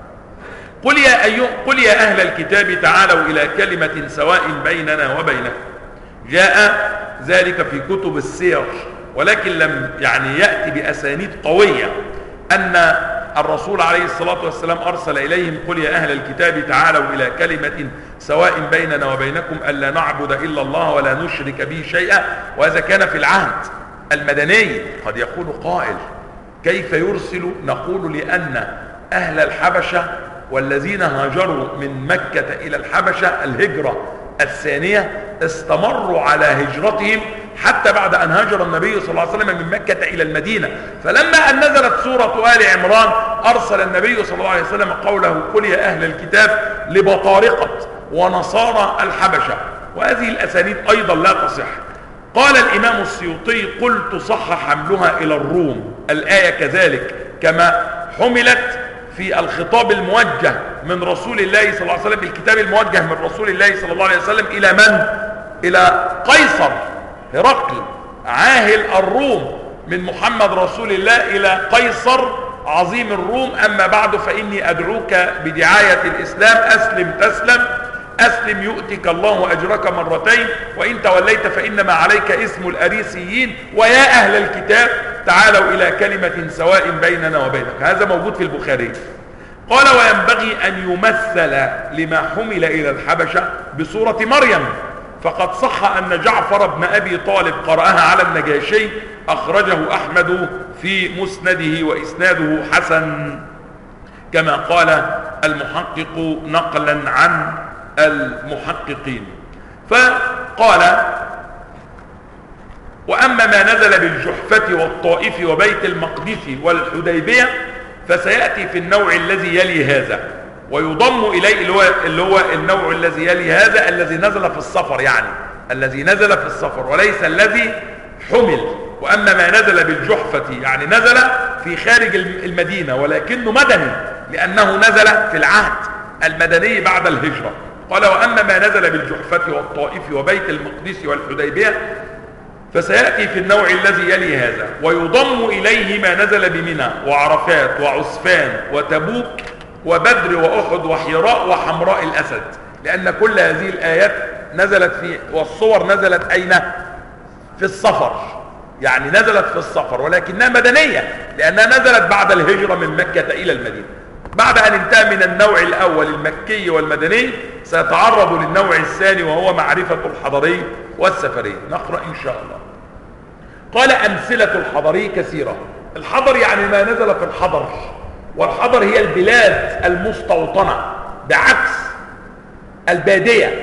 قل يا أهل الكتاب تعالوا إلى كلمة سواء بيننا وبينكم. جاء ذلك في كتب السير ولكن لم يأتي بأسانيد قوية أن الرسول عليه الصلاة والسلام أرسل إليهم قل يا أهل الكتاب تعالوا إلى كلمة سواء بيننا وبينكم ألا نعبد إلا الله ولا نشرك به شيئا. وهذا كان في العهد المدني. قد يقول قائل كيف يرسل؟ نقول لأن أهل الحبشة والذين هاجروا من مكة إلى الحبشة الهجرة الثانية استمروا على هجرتهم حتى بعد أن هاجر النبي صلى الله عليه وسلم من مكة إلى المدينة. فلما أن نزلت سورة آل عمران أرسل النبي صلى الله عليه وسلم قوله قل يا أهل الكتاب لبطارقة ونصارى الحبشة، وهذه الأسانيد أيضا لا تصح. قال الإمام السيوطي قلت صح حملها إلى الروم، الآية كذلك كما حملت في الخطاب الموجه من رسول الله صلى الله عليه وسلم، الكتاب الموجه من رسول الله صلى الله عليه وسلم إلى من؟ إلى قيصر هرقل عاهل الروم، من محمد رسول الله إلى قيصر عظيم الروم. أما بعد فإني أدعوك بدعاية الإسلام أسلم تسلم، أسلم يؤتك الله أجرك مرتين وإن توليت فإنما عليك اسم الأريسيين ويا أهل الكتاب تعالوا إلى كلمة سواء بيننا وبينك. هذا موجود في البخاري. قال وينبغي أن يمثل لما حمل إلى الحبشة بسورة مريم، فقد صح أن جعفر بن أبي طالب قرأها على النجاشي، أخرجه أحمد في مسنده وإسناده حسن كما قال المحقق نقلا عن المحققين. فقال وأما ما نزل بالجحفة والطائف وبيت المقدس والحديبية فسيأتي في النوع الذي يلي هذا، ويضم إليه اللي هو النوع الذي يلي هذا الذي نزل في السفر، يعني الذي نزل في السفر وليس الذي حمل. وأما ما نزل بالجحفة يعني نزل في خارج المدينة ولكنه مدني لأنه نزل في العهد المدني بعد الهجرة. قال وأما ما نزل بالجحفة والطائف وبيت المقدس والحديبية فسيأتي في النوع الذي يلي هذا، ويضم إليه ما نزل بمنى وعرفات وعسفان وتبوك وبدر وأحد وحراء وحمراء الأسد، لأن كل هذه الآيات نزلت في، والصور نزلت أين؟ في السفر، يعني نزلت في السفر، ولكنها مدنية لأنها نزلت بعد الهجرة من مكة إلى المدينة. بعد أن انتهى من النوع الأول المكي والمدني سيتعرض للنوع الثاني وهو معرفة الحضري والسفري. نقرأ إن شاء الله. قال أمثلة الحضري كثيرة. الحضر يعني ما نزل في الحضر، والحضر هي البلاد المستوطنة بعكس البادية.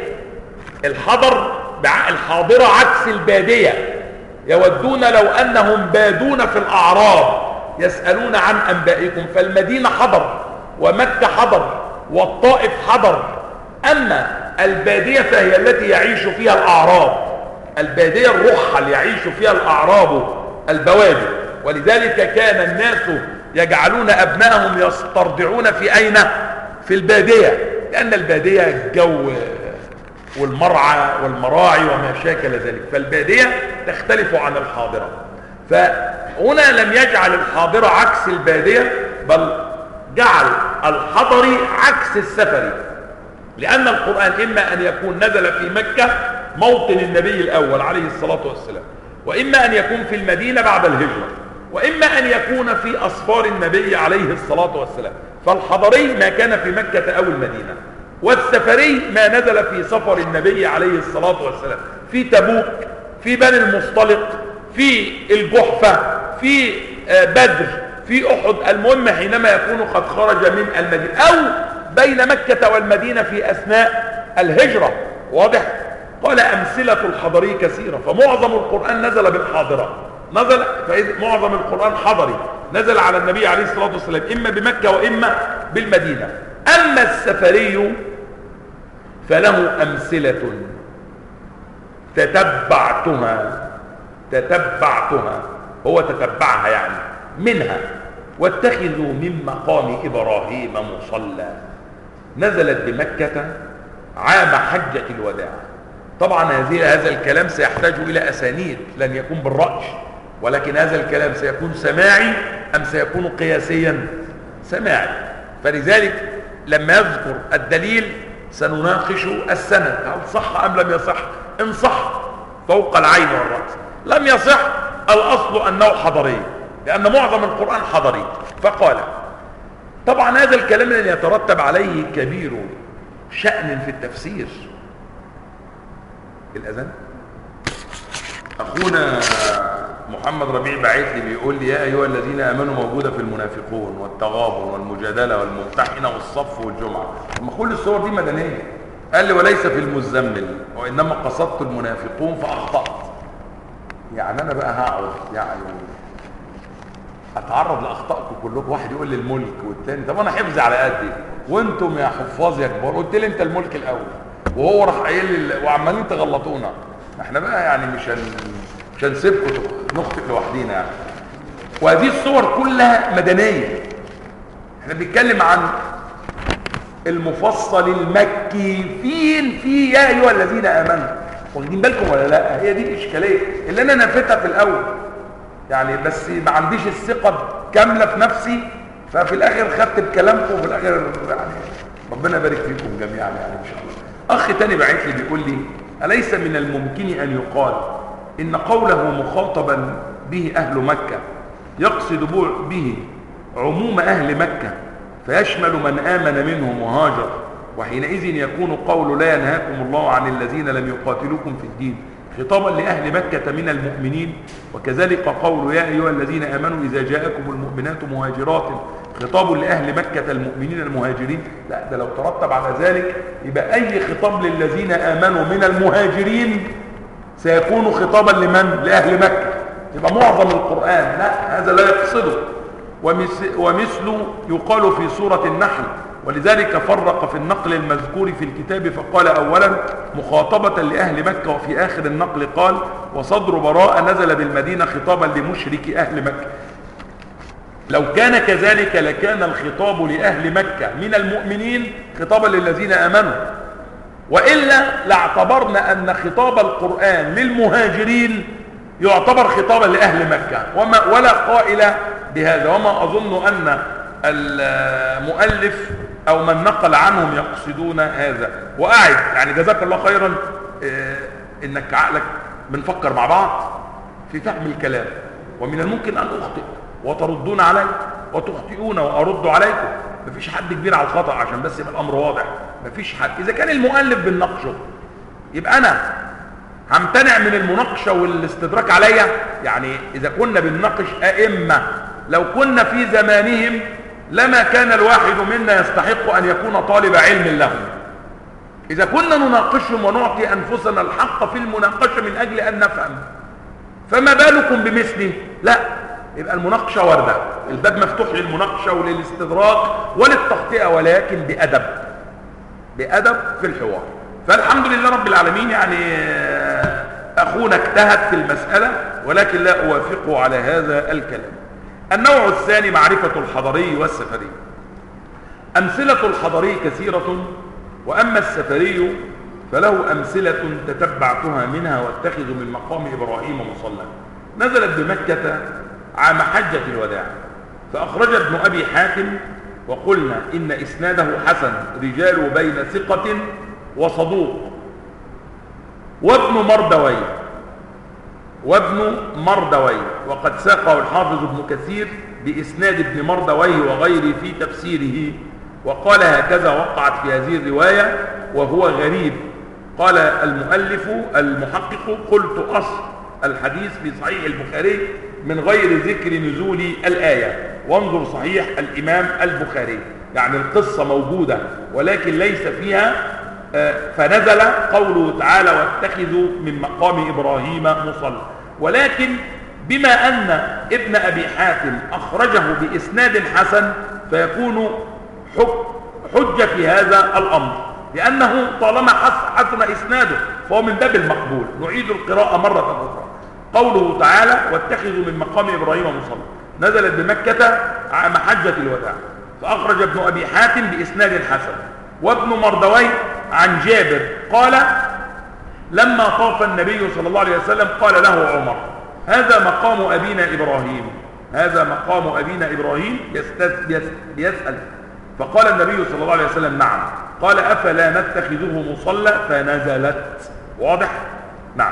الحاضرة عكس البادية. يودون لو أنهم بادون في الأعراب يسألون عن أنبائكم. فالمدينة حضر، ومكة حضر، والطائف حضر. أما البادية فهي التي يعيش فيها الأعراب. البادية الرحل يعيش فيها الأعراب البوادي. ولذلك كان الناس يجعلون أبنائهم يسترضعون في أين؟ في البادية، لأن البادية الجو والمرعى والمراعي وما شاكل ذلك. فالبادية تختلف عن الحاضرة. فهنا لم يجعل الحاضرة عكس البادية، بل جعل الحضري عكس السفري، لأن القرآن إما أن يكون نزل في مكة موطن النبي الأول عليه الصلاة والسلام، وإما أن يكون في المدينة بعد الهجرة، وإما أن يكون في أسفار النبي عليه الصلاة والسلام. فالحضري ما كان في مكة أو المدينة، والسفري ما نزل في سفر النبي عليه الصلاة والسلام، في تبوك، في بني المصطلق، في الجحفة، في بدر، في أحد. المهم حينما يكون قد خرج من المدينة أو بين مكة والمدينة في أثناء الهجرة. واضح؟ قال أمثلة الحضري كثيرة. فمعظم القرآن نزل بالحاضرة، فإذا معظم القرآن حضري نزل على النبي عليه الصلاة والسلام إما بمكة وإما بالمدينة. أما السفري فله أمثلة تتبعتها، هو تتبعها يعني منها. واتخذوا من مقام إبراهيم مصلى، نزلت بمكة عام حجة الوداع. طبعا هذا الكلام سيحتاج إلى أسانيد، لن يكون بالرأي، ولكن هذا الكلام سيكون سماعي أم سيكون قياسيا؟ سماعي. فلذلك لما يذكر الدليل سنناقش السند، هل صح أم لم يصح. إن صح فوق العين والرأس، لم يصح الأصل أنه حضري، لأن معظم القرآن حضري. فقال طبعا هذا الكلام لن يترتب عليه كبير شأن في التفسير. الأذان أخونا محمد ربيع بعث لي بيقول لي: يا أيها الذين آمنوا موجودة في المنافقون والتغابن والمجادلة والممتحنة والصف والجمعة. لما كل الصور دي مدنية. قال لي: وليس في المزمل، وإنما قصدت المنافقون فأخطأت. يعني أنا بقى هقعد يعني أتعرض لأخطائكم كلكم. واحد يقول لي الملك والتاني، طب أنا حفظي على قدي، وأنتم يا حفاظ يا كبار قلت لي أنت الملك الأول، وهو راح قايل لي وعمالين تغلطونا. احنا بقى يعني مش هنسيبكم نخطئ لوحدينا يعني. وهذه الصور كلها مدنية. احنا بنتكلم عن المفصل المكي في يا ايها الذين امنوا. واخدين بالكم ولا لا؟ هي دي الاشكاليه اللي انا نفيتها في الاول يعني، بس ما عنديش الثقه كامله في نفسي، ففي الاخر خدت بكلامكم، وفي الاخر يعني ربنا يبارك فيكم جميعا يعني ان شاء الله. اخ تاني بعت لي بيقول لي: أليس من الممكن أن يقال إن قوله مخاطبا به أهل مكة يقصد به عموم أهل مكة فيشمل من آمن منهم وهاجر، وحينئذ يكون قول لا ينهاكم الله عن الذين لم يقاتلوكم في الدين خطابا لأهل مكة من المؤمنين، وكذلك قول يا أيها الذين آمنوا إذا جاءكم المؤمنات مهاجرات خطاب لأهل مكة المؤمنين المهاجرين. لا، ده لو ترتب على ذلك يبقى أي خطاب للذين آمنوا من المهاجرين سيكون خطابا لمن؟ لأهل مكة. يبقى معظم القرآن لا، هذا لا يقصده. ومثل يقال في سورة النحل، ولذلك فرق في النقل المذكور في الكتاب فقال أولا مخاطبة لأهل مكة، وفي آخر النقل قال وصدر براءة نزل بالمدينة خطابا لمشرك أهل مكة. لو كان كذلك لكان الخطاب لأهل مكة من المؤمنين خطابا للذين آمنوا، وإلا لاعتبرنا أن خطاب القرآن للمهاجرين يعتبر خطابا لأهل مكة، ولا قائل بهذا. وما أظن أن المؤلف أو من نقل عنهم يقصدون هذا. وأعد يعني جزاك الله خيرا، انك عقلك بنفكر مع بعض في فهم الكلام، ومن الممكن ان اخطئ وتردون علي وتخطئون وارد عليكم. مفيش حد كبير على الخطأ، عشان بس يبقى الامر واضح. مفيش حد. اذا كان المؤلف بنناقشه يبقى انا همتنع من المناقشه والاستدراك عليا؟ يعني اذا كنا بنناقش ائمه لو كنا في زمانهم لما كان الواحد منا يستحق ان يكون طالب علم لهم. اذا كنا نناقشهم ونعطي انفسنا الحق في المناقشه من اجل ان نفهم، فما بالكم بمثله؟ لا، يبقى المناقشه وارده، الباب مفتوح للمناقشه وللاستدراك وللتخطئه، ولكن بادب، بادب في الحوار. فالحمد لله رب العالمين، يعني اخونا اجتهد في المساله، ولكن لا اوافقه على هذا الكلام. النوع الثاني معرفه الحضري والسفري. امثله الحضري كثيره، واما السفري فله امثله تتبعتها منها: واتخذ من مقام ابراهيم مصلى. نزلت بمكه عام حجه الوداع، فاخرج ابن ابي حاتم، وقلنا ان اسناده حسن، رجال بين ثقه وصدوق. وابن مردوي وقد ساقه الحافظ ابن كثير بإسناد ابن مردوي وغيره في تفسيره، وقال هكذا وقعت في هذه الرواية وهو غريب. قال المؤلف المحقق: قلت أصل الحديث في صحيح البخاري من غير ذكر نزول الآية، وانظر صحيح الإمام البخاري. يعني القصة موجودة ولكن ليس فيها فنزل قوله تعالى: واتخذوا من مقام إبراهيم مصلى. ولكن بما أن ابن أبي حاتم أخرجه بإسناد حسن فيكون حجة في هذا الأمر، لأنه طالما حسن إسناده فهو من باب المقبول. نعيد القراءة مرة أخرى. قوله تعالى: واتخذوا من مقام إبراهيم مصلى، نزلت بمكة عام حجة الوداع، فأخرج ابن أبي حاتم بإسناد حسن. وابن مردوي عن جابر قال: لما طاف النبي صلى الله عليه وسلم قال له عمر: هذا مقام أبينا إبراهيم، هذا مقام أبينا إبراهيم. يسأل، فقال النبي صلى الله عليه وسلم: نعم. قال: أفلا نتخذه مصلى؟ فنزلت. واضح؟ نعم.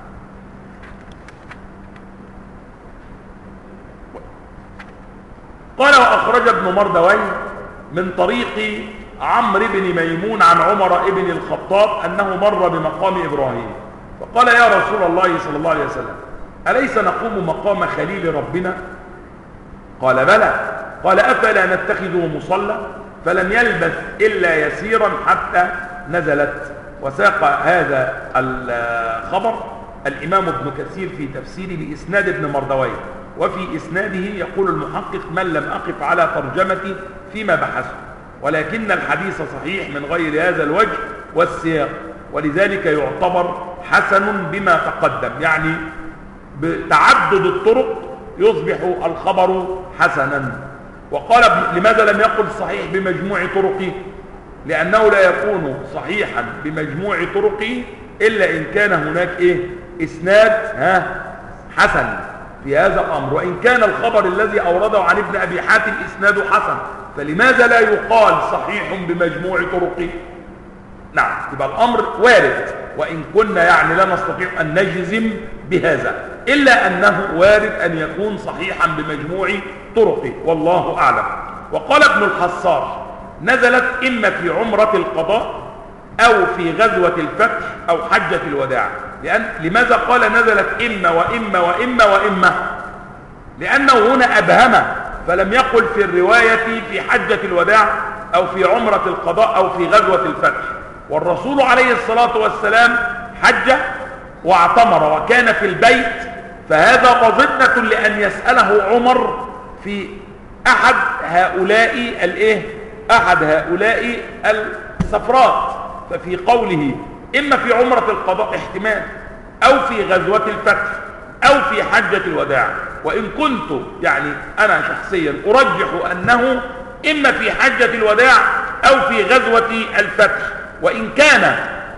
قال: وأخرج ابن مردوي من طريق عمرو بن ميمون عن عمر بن الخطاب أنه مر بمقام إبراهيم فقال: يا رسول الله صلى الله عليه وسلم، أليس نقوم مقام خليل ربنا؟ قال: بلى. قال: أفلا نتخذه مصلى؟ فلم يلبث إلا يسيرا حتى نزلت. وساق هذا الخبر الإمام ابن كثير في تفسيره بإسناد ابن مردوي، وفي إسناده يقول المحقق: من لم أقف على ترجمتي فيما بحثت، ولكن الحديث صحيح من غير هذا الوجه والسياق، ولذلك يعتبر حسن بما تقدم. يعني بتعدد الطرق يصبح الخبر حسنا. وقال: لماذا لم يقل صحيح بمجموع طرقه؟ لأنه لا يكون صحيحا بمجموع طرقه إلا إن كان هناك إسناد حسن في هذا الأمر. وإن كان الخبر الذي أورده عن ابن أبي حاتم إسناده حسن، فلماذا لا يقال صحيح بمجموع طرقه؟ نعم، يبقى الأمر وارد، وإن كنا يعني لا نستطيع أن نجزم بهذا، إلا أنه وارد أن يكون صحيحا بمجموع طرقه، والله أعلم. وقال ابن الحصار: نزلت إما في عمرة القضاء أو في غزوة الفتح أو حجة الوداع. لماذا قال نزلت إما وإما وإما وإما؟ لأنه هنا أبهم، فلم يقل في الرواية في حجة الوداع أو في عمرة القضاء أو في غزوة الفتح. والرسول عليه الصلاة والسلام حج واعتمر وكان في البيت، فهذا مظنة لأن يسأله عمر في أحد هؤلاء السفرات. ففي قوله إما في عمرة القضاء احتمال، أو في غزوة الفتح، أو في حجة الوداع. وإن كنت يعني أنا شخصيا أرجح أنه إما في حجة الوداع أو في غزوة الفتح، وإن كان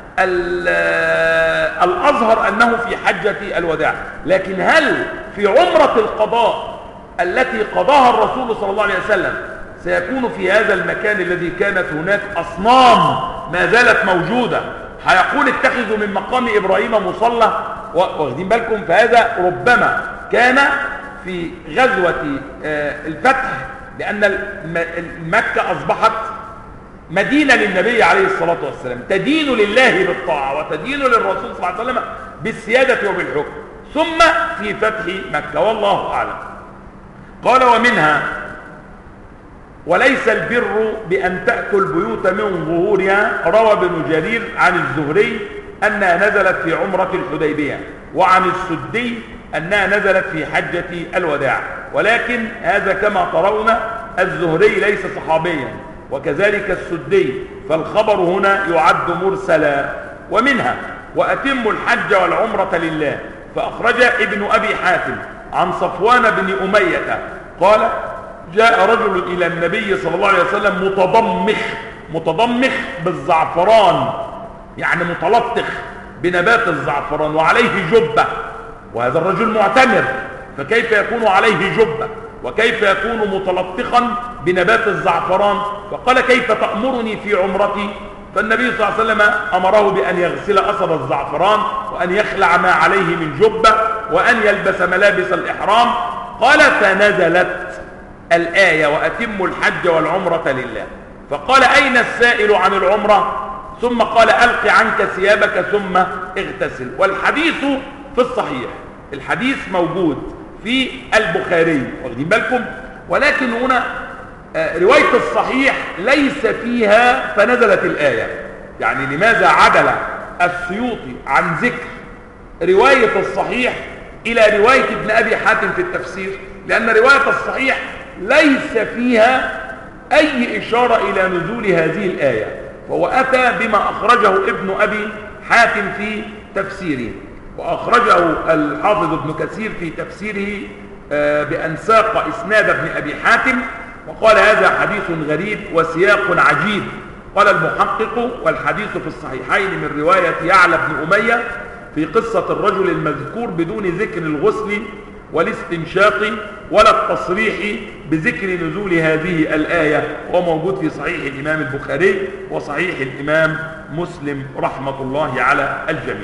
الأظهر أنه في حجة الوداع. لكن هل في عمرة القضاء التي قضاها الرسول صلى الله عليه وسلم سيكون في هذا المكان الذي كانت هناك أصنام ما زالت موجودة هيقول اتخذوا من مقام إبراهيم مصلى، واخدين بالكم؟ فهذا ربما كان في غزوة الفتح، لأن مكة أصبحت مدينة للنبي عليه الصلاة والسلام، تدين لله بالطاعة وتدين للرسول صلى الله عليه وسلم بالسيادة وبالحكم، ثم في فتح مكة، والله أعلم. قال ومنها وليس البر بأن تأتوا البيوت من ظهورها، روى ابن جرير عن الزهري أنها نزلت في عمرة الحديبية، وعن السدي أنها نزلت في حجة الوداع، ولكن هذا كما ترون الزهري ليس صحابيا، وكذلك السدي، فالخبر هنا يعد مرسلا. ومنها وأتموا الحج والعمرة لله، فأخرج ابن أبي حاتم عن صفوان بن أمية قال جاء رجل إلى النبي صلى الله عليه وسلم متضمخ بالزعفران، يعني متلطخ بنبات الزعفران، وعليه جبة، وهذا الرجل معتمر، فكيف يكون عليه جبة وكيف يكون متلطخا بنبات الزعفران؟ فقال كيف تأمرني في عمرتي؟ فالنبي صلى الله عليه وسلم أمره بأن يغسل أثر الزعفران، وأن يخلع ما عليه من جبة، وأن يلبس ملابس الإحرام. قال فنزلت الآية وأتموا الحج والعمرة لله. فقال أين السائل عن العمرة؟ ثم قال ألق عنك ثيابك ثم اغتسل. والحديث في الصحيح، الحديث موجود في البخاري، واخدين بالكم؟ ولكن هنا رواية الصحيح ليس فيها فنزلت الآية. يعني لماذا عدل السيوطي عن ذكر رواية الصحيح إلى رواية ابن أبي حاتم في التفسير؟ لأن رواية الصحيح ليس فيها أي إشارة إلى نزول هذه الآية، فهو أتى بما أخرجه ابن أبي حاتم في تفسيره، وأخرجه الحافظ ابن كثير في تفسيره بأن ساق إسناد ابن أبي حاتم، وقال هذا حديث غريب وسياق عجيب. قال المحقق والحديث في الصحيحين من رواية يعلى بن أمية في قصة الرجل المذكور بدون ذكر الغسل والاستنشاق ولا التصريح بذكر نزول هذه الآية، وموجود في صحيح الإمام البخاري وصحيح الإمام مسلم رحمة الله على الجميع.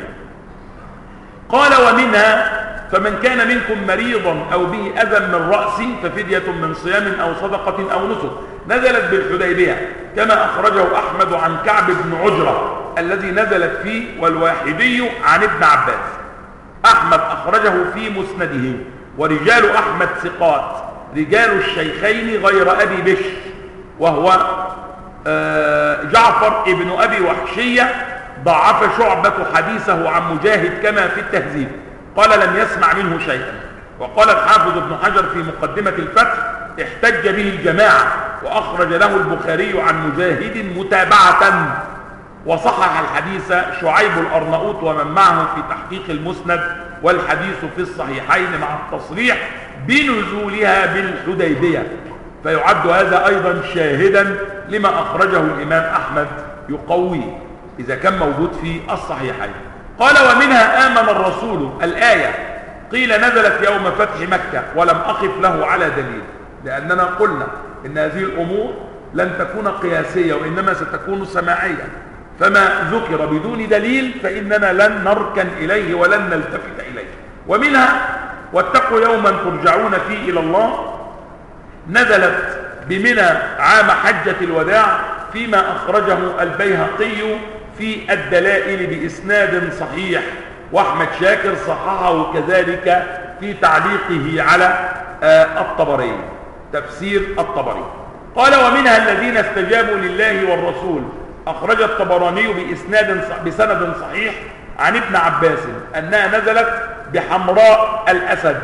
قال ومنها فمن كان منكم مريضا أو به أذى من رأسه ففدية من صيام أو صدقة أو نسك، نزلت بالحديبية كما أخرجه أحمد عن كعب بن عجرة الذي نزلت فيه، والواحدي عن ابن عباس. أحمد أخرجه في مسنده، ورجال أحمد ثقات، رجال الشيخين غير أبي بشر وهو جعفر ابن أبي وحشية، ضعف شعبة حديثه عن مجاهد كما في التهذيب، قال لم يسمع منه شيئا. وقال الحافظ ابن حجر في مقدمة الفتح احتج به الجماعة، وأخرج له البخاري عن مجاهد متابعة، وصحح الحديث شعيب الأرناؤوط ومن معه في تحقيق المسند، والحديث في الصحيحين مع التصريح بنزولها بالحديبية، فيعد هذا أيضا شاهدا لما أخرجه الإمام أحمد يقويه إذا كان موجود في الصحيحين. قال ومنها آمن الرسول الآية، قيل نزلت يوم فتح مكة ولم أقف له على دليل، لأننا قلنا إن هذه الأمور لن تكون قياسية وإنما ستكون سماعية، فما ذكر بدون دليل فإننا لن نركن إليه ولن نلتفت إليه. ومنها واتقوا يوما ترجعون فيه إلى الله، نزلت بمنى عام حجة الوداع، فيما أخرجه البيهقي في الدلائل بإسناد صحيح، وأحمد شاكر صححه كذلك في تعليقه على الطبري، تفسير الطبري. قال ومنها الذين استجابوا لله والرسول، أخرج الطبراني بسند صحيح عن ابن عباس أنها نزلت بحمراء الأسد،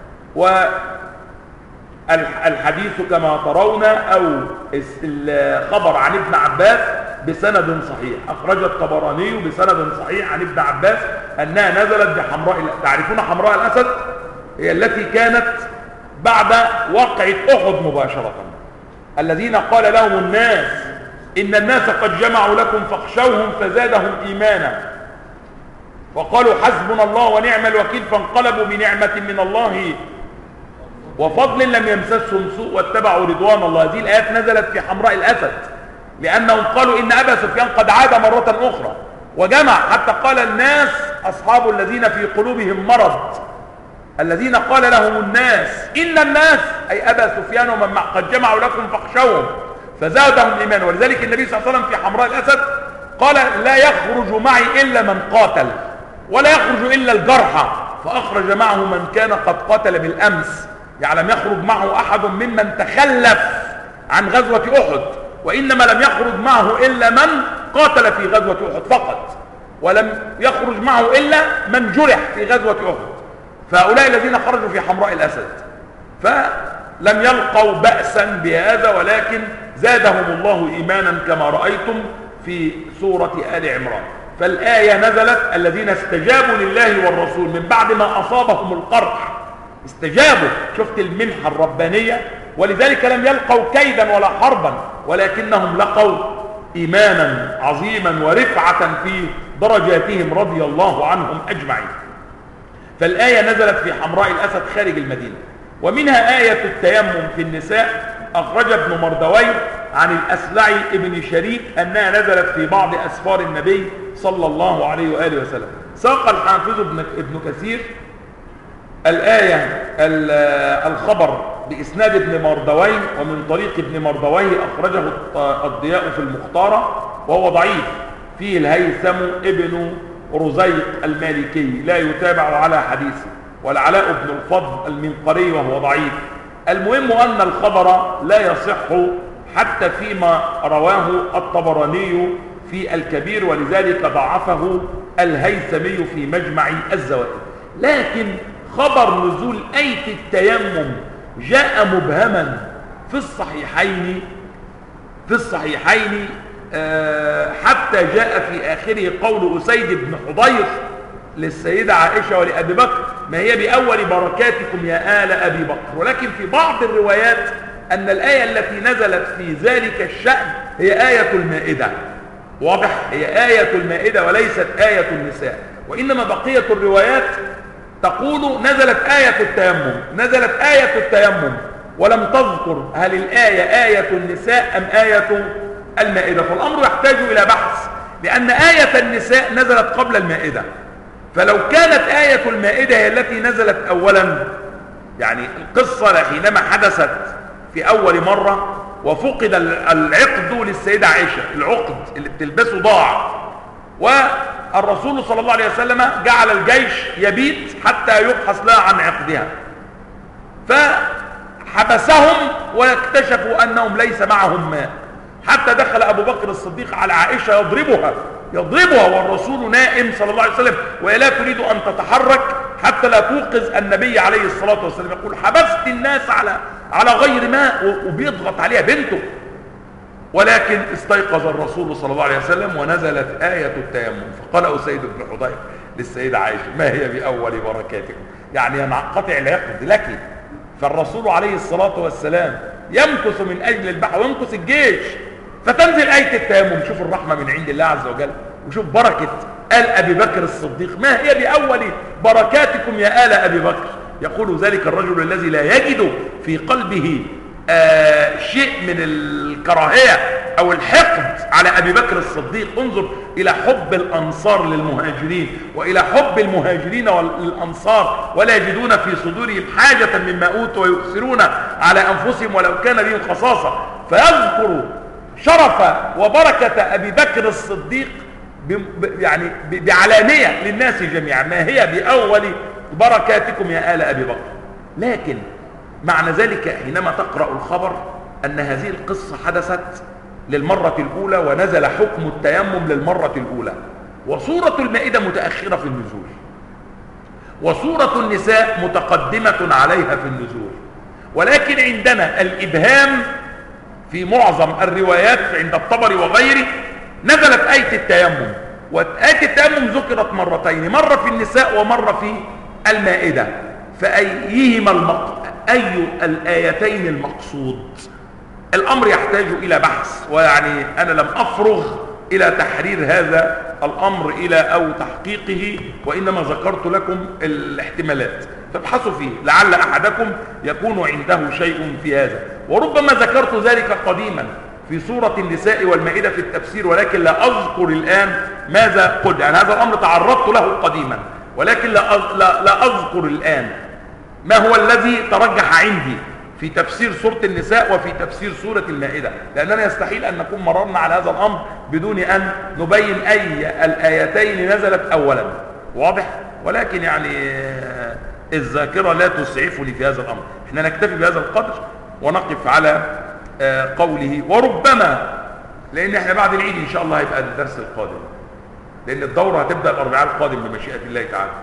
والحديث كما ترون أو الخبر عن ابن عباس بسند صحيح، أخرج الطبراني بسند صحيح عن ابن عباس أنها نزلت بحمراء الأسد. تعرفون حمراء الأسد؟ هي التي كانت بعد وقعة أحد مباشرة، الذين قال لهم الناس إن الناس قد جمعوا لكم فاخشوهم فزادهم إيمانا، وقالوا حسبنا الله ونعم الوكيل، فانقلبوا بنعمة من الله وفضل لم يمسسهم سوء واتبعوا رضوان الله. هذه الآيات نزلت في حمراء الأسد، لأنهم قالوا إن أبا سفيان قد عاد مرة أخرى، وجمع حتى قال الناس أصحاب الذين في قلوبهم مرض، الذين قال لهم الناس إن الناس أي أبا سفيان ومن معه قد جمعوا لكم فاخشوهم فزادهم إيمانا. ولذلك النبي صلى الله عليه وسلم في حمراء الأسد قال لا يخرج معي إلا من قاتل ولا يخرج إلا الجرحى، فأخرج معه من كان قد قاتل بالأمس، يعني لم يخرج معه أحد ممن تخلف عن غزوة أحد، وإنما لم يخرج معه إلا من قاتل في غزوة أحد فقط، ولم يخرج معه إلا من جرح في غزوة أحد. فهؤلاء الذين خرجوا في حمراء الأسد فلم يلقوا بأسا بهذا، ولكن زادهم الله إيمانا كما رأيتم في سورة آل عمران. فالآية نزلت الذين استجابوا لله والرسول من بعد ما أصابهم القرح، استجابوا، شفت المنحة الربانية، ولذلك لم يلقوا كيدا ولا حربا، ولكنهم لقوا إيمانا عظيما ورفعة في درجاتهم رضي الله عنهم أجمعين. فالآية نزلت في حمراء الأسد خارج المدينة. ومنها آية التيمم في النساء، أخرج ابن مردويه عن الأسلعي ابن شريك أنها نزلت في بعض أسفار النبي صلى الله عليه وآله وسلم. ساق الحافظ ابن كثير الآية الخبر بإسناد ابن مردويه، ومن طريق ابن مردويه أخرجه الضياء في المختارة وهو ضعيف، فيه الهيثم ابن رزيق المالكي لا يتابع على حديثه، والعلاء بن الفضل المنقري وهو ضعيف. المهم أن الخبر لا يصح حتى فيما رواه الطبراني في الكبير، ولذلك ضعفه الهيثمي في مجمع الزوائد. لكن خبر نزول آية التيمم جاء مبهما في الصحيحين حتى جاء في آخره قول أسيد بن حضير للسيدة عائشة ولأبي بكر ما هي بأول بركاتكم يا آل أبي بكر. ولكن في بعض الروايات أن الآية التي نزلت في ذلك الشأن هي آية المائدة، واضح، هي آية المائدة وليست آية النساء. وإنما بقية الروايات تقول نزلت آية التيمم ولم تذكر هل الآية آية النساء أم آية المائدة. فالأمر يحتاج إلى بحث، لأن آية النساء نزلت قبل المائدة، فلو كانت آية المائدة هي التي نزلت أولا، يعني القصة حينما حدثت في أول مرة وفقد العقد للسيدة عائشة، العقد اللي بتلبسه ضاع، والرسول صلى الله عليه وسلم جعل الجيش يبيت حتى يبحث لها عن عقدها، فحبسهم واكتشفوا أنهم ليس معهم ماء، حتى دخل أبو بكر الصديق على عائشة يضربها والرسول نائم صلى الله عليه وسلم، وهي لا تريد أن تتحرك حتى لا توقظ النبي عليه الصلاة والسلام. يقول حبست الناس على غير ماء، وبيضغط عليها بنته. ولكن استيقظ الرسول صلى الله عليه وسلم ونزلت آية التيمم، فقال أسيد بن حضير للسيدة عائشة ما هي بأول بركاتكم، يعني ينقطع العقد لك. فالرسول عليه الصلاة والسلام يمكث من أجل البحث ويمكث الجيش، فتنزل آية التيمم. شوف الرحمة من عند الله عز وجل، وشوف بركة آل أبي بكر الصديق، ما هي بأول بركاتكم يا آل أبي بكر. يقول ذلك الرجل الذي لا يجد في قلبه شيء من الكراهية أو الحقد على أبي بكر الصديق. انظر إلى حب الأنصار للمهاجرين، وإلى حب المهاجرين للأنصار، ولا يجدون في صدورهم حاجة مما أوتوا ويؤثرون على أنفسهم ولو كان بهم خصاصة. فيذكر شرف وبركة أبي بكر الصديق يعني بعلانية للناس جميعا، ما هي بأول بركاتكم يا آل أبي بكر. لكن معنى ذلك حينما تقرأ الخبر أن هذه القصة حدثت للمرة الأولى ونزل حكم التيمم للمرة الأولى، وسورة المائدة متأخرة في النزول، وسورة النساء متقدمة عليها في النزول. ولكن عندنا الإبهام في معظم الروايات عند الطبري وغيره نزلت آية التيمم، وآية التيمم ذكرت مرتين، مرة في النساء ومرة في المائدة. فأيهما أي الآيتين المقصود؟ الأمر يحتاج إلى بحث، ويعني أنا لم أفرغ إلى تحرير هذا الأمر أو تحقيقه، وإنما ذكرت لكم الاحتمالات، فابحثوا فيه لعل أحدكم يكون عنده شيء في هذا. وربما ذكرت ذلك قديما في سورة النساء والمائدة في التفسير، ولكن لا أذكر الآن ماذا قلت. يعني هذا الأمر تعرضت له قديما، ولكن لا أذكر الآن ما هو الذي ترجح عندي في تفسير سورة النساء وفي تفسير سورة المائدة، لأننا يستحيل أن نكون مررنا على هذا الأمر بدون أن نبين أي الآيتين نزلت أولا. واضح؟ ولكن يعني الذاكرة لا تسعفني في هذا الأمر. احنا نكتفي بهذا القدر ونقف على قوله وربما، لأن احنا بعد العيد إن شاء الله هيبقى الدرس القادم، لأن الدورة هتبدأ الأربعاء القادم بمشيئة الله تعالى.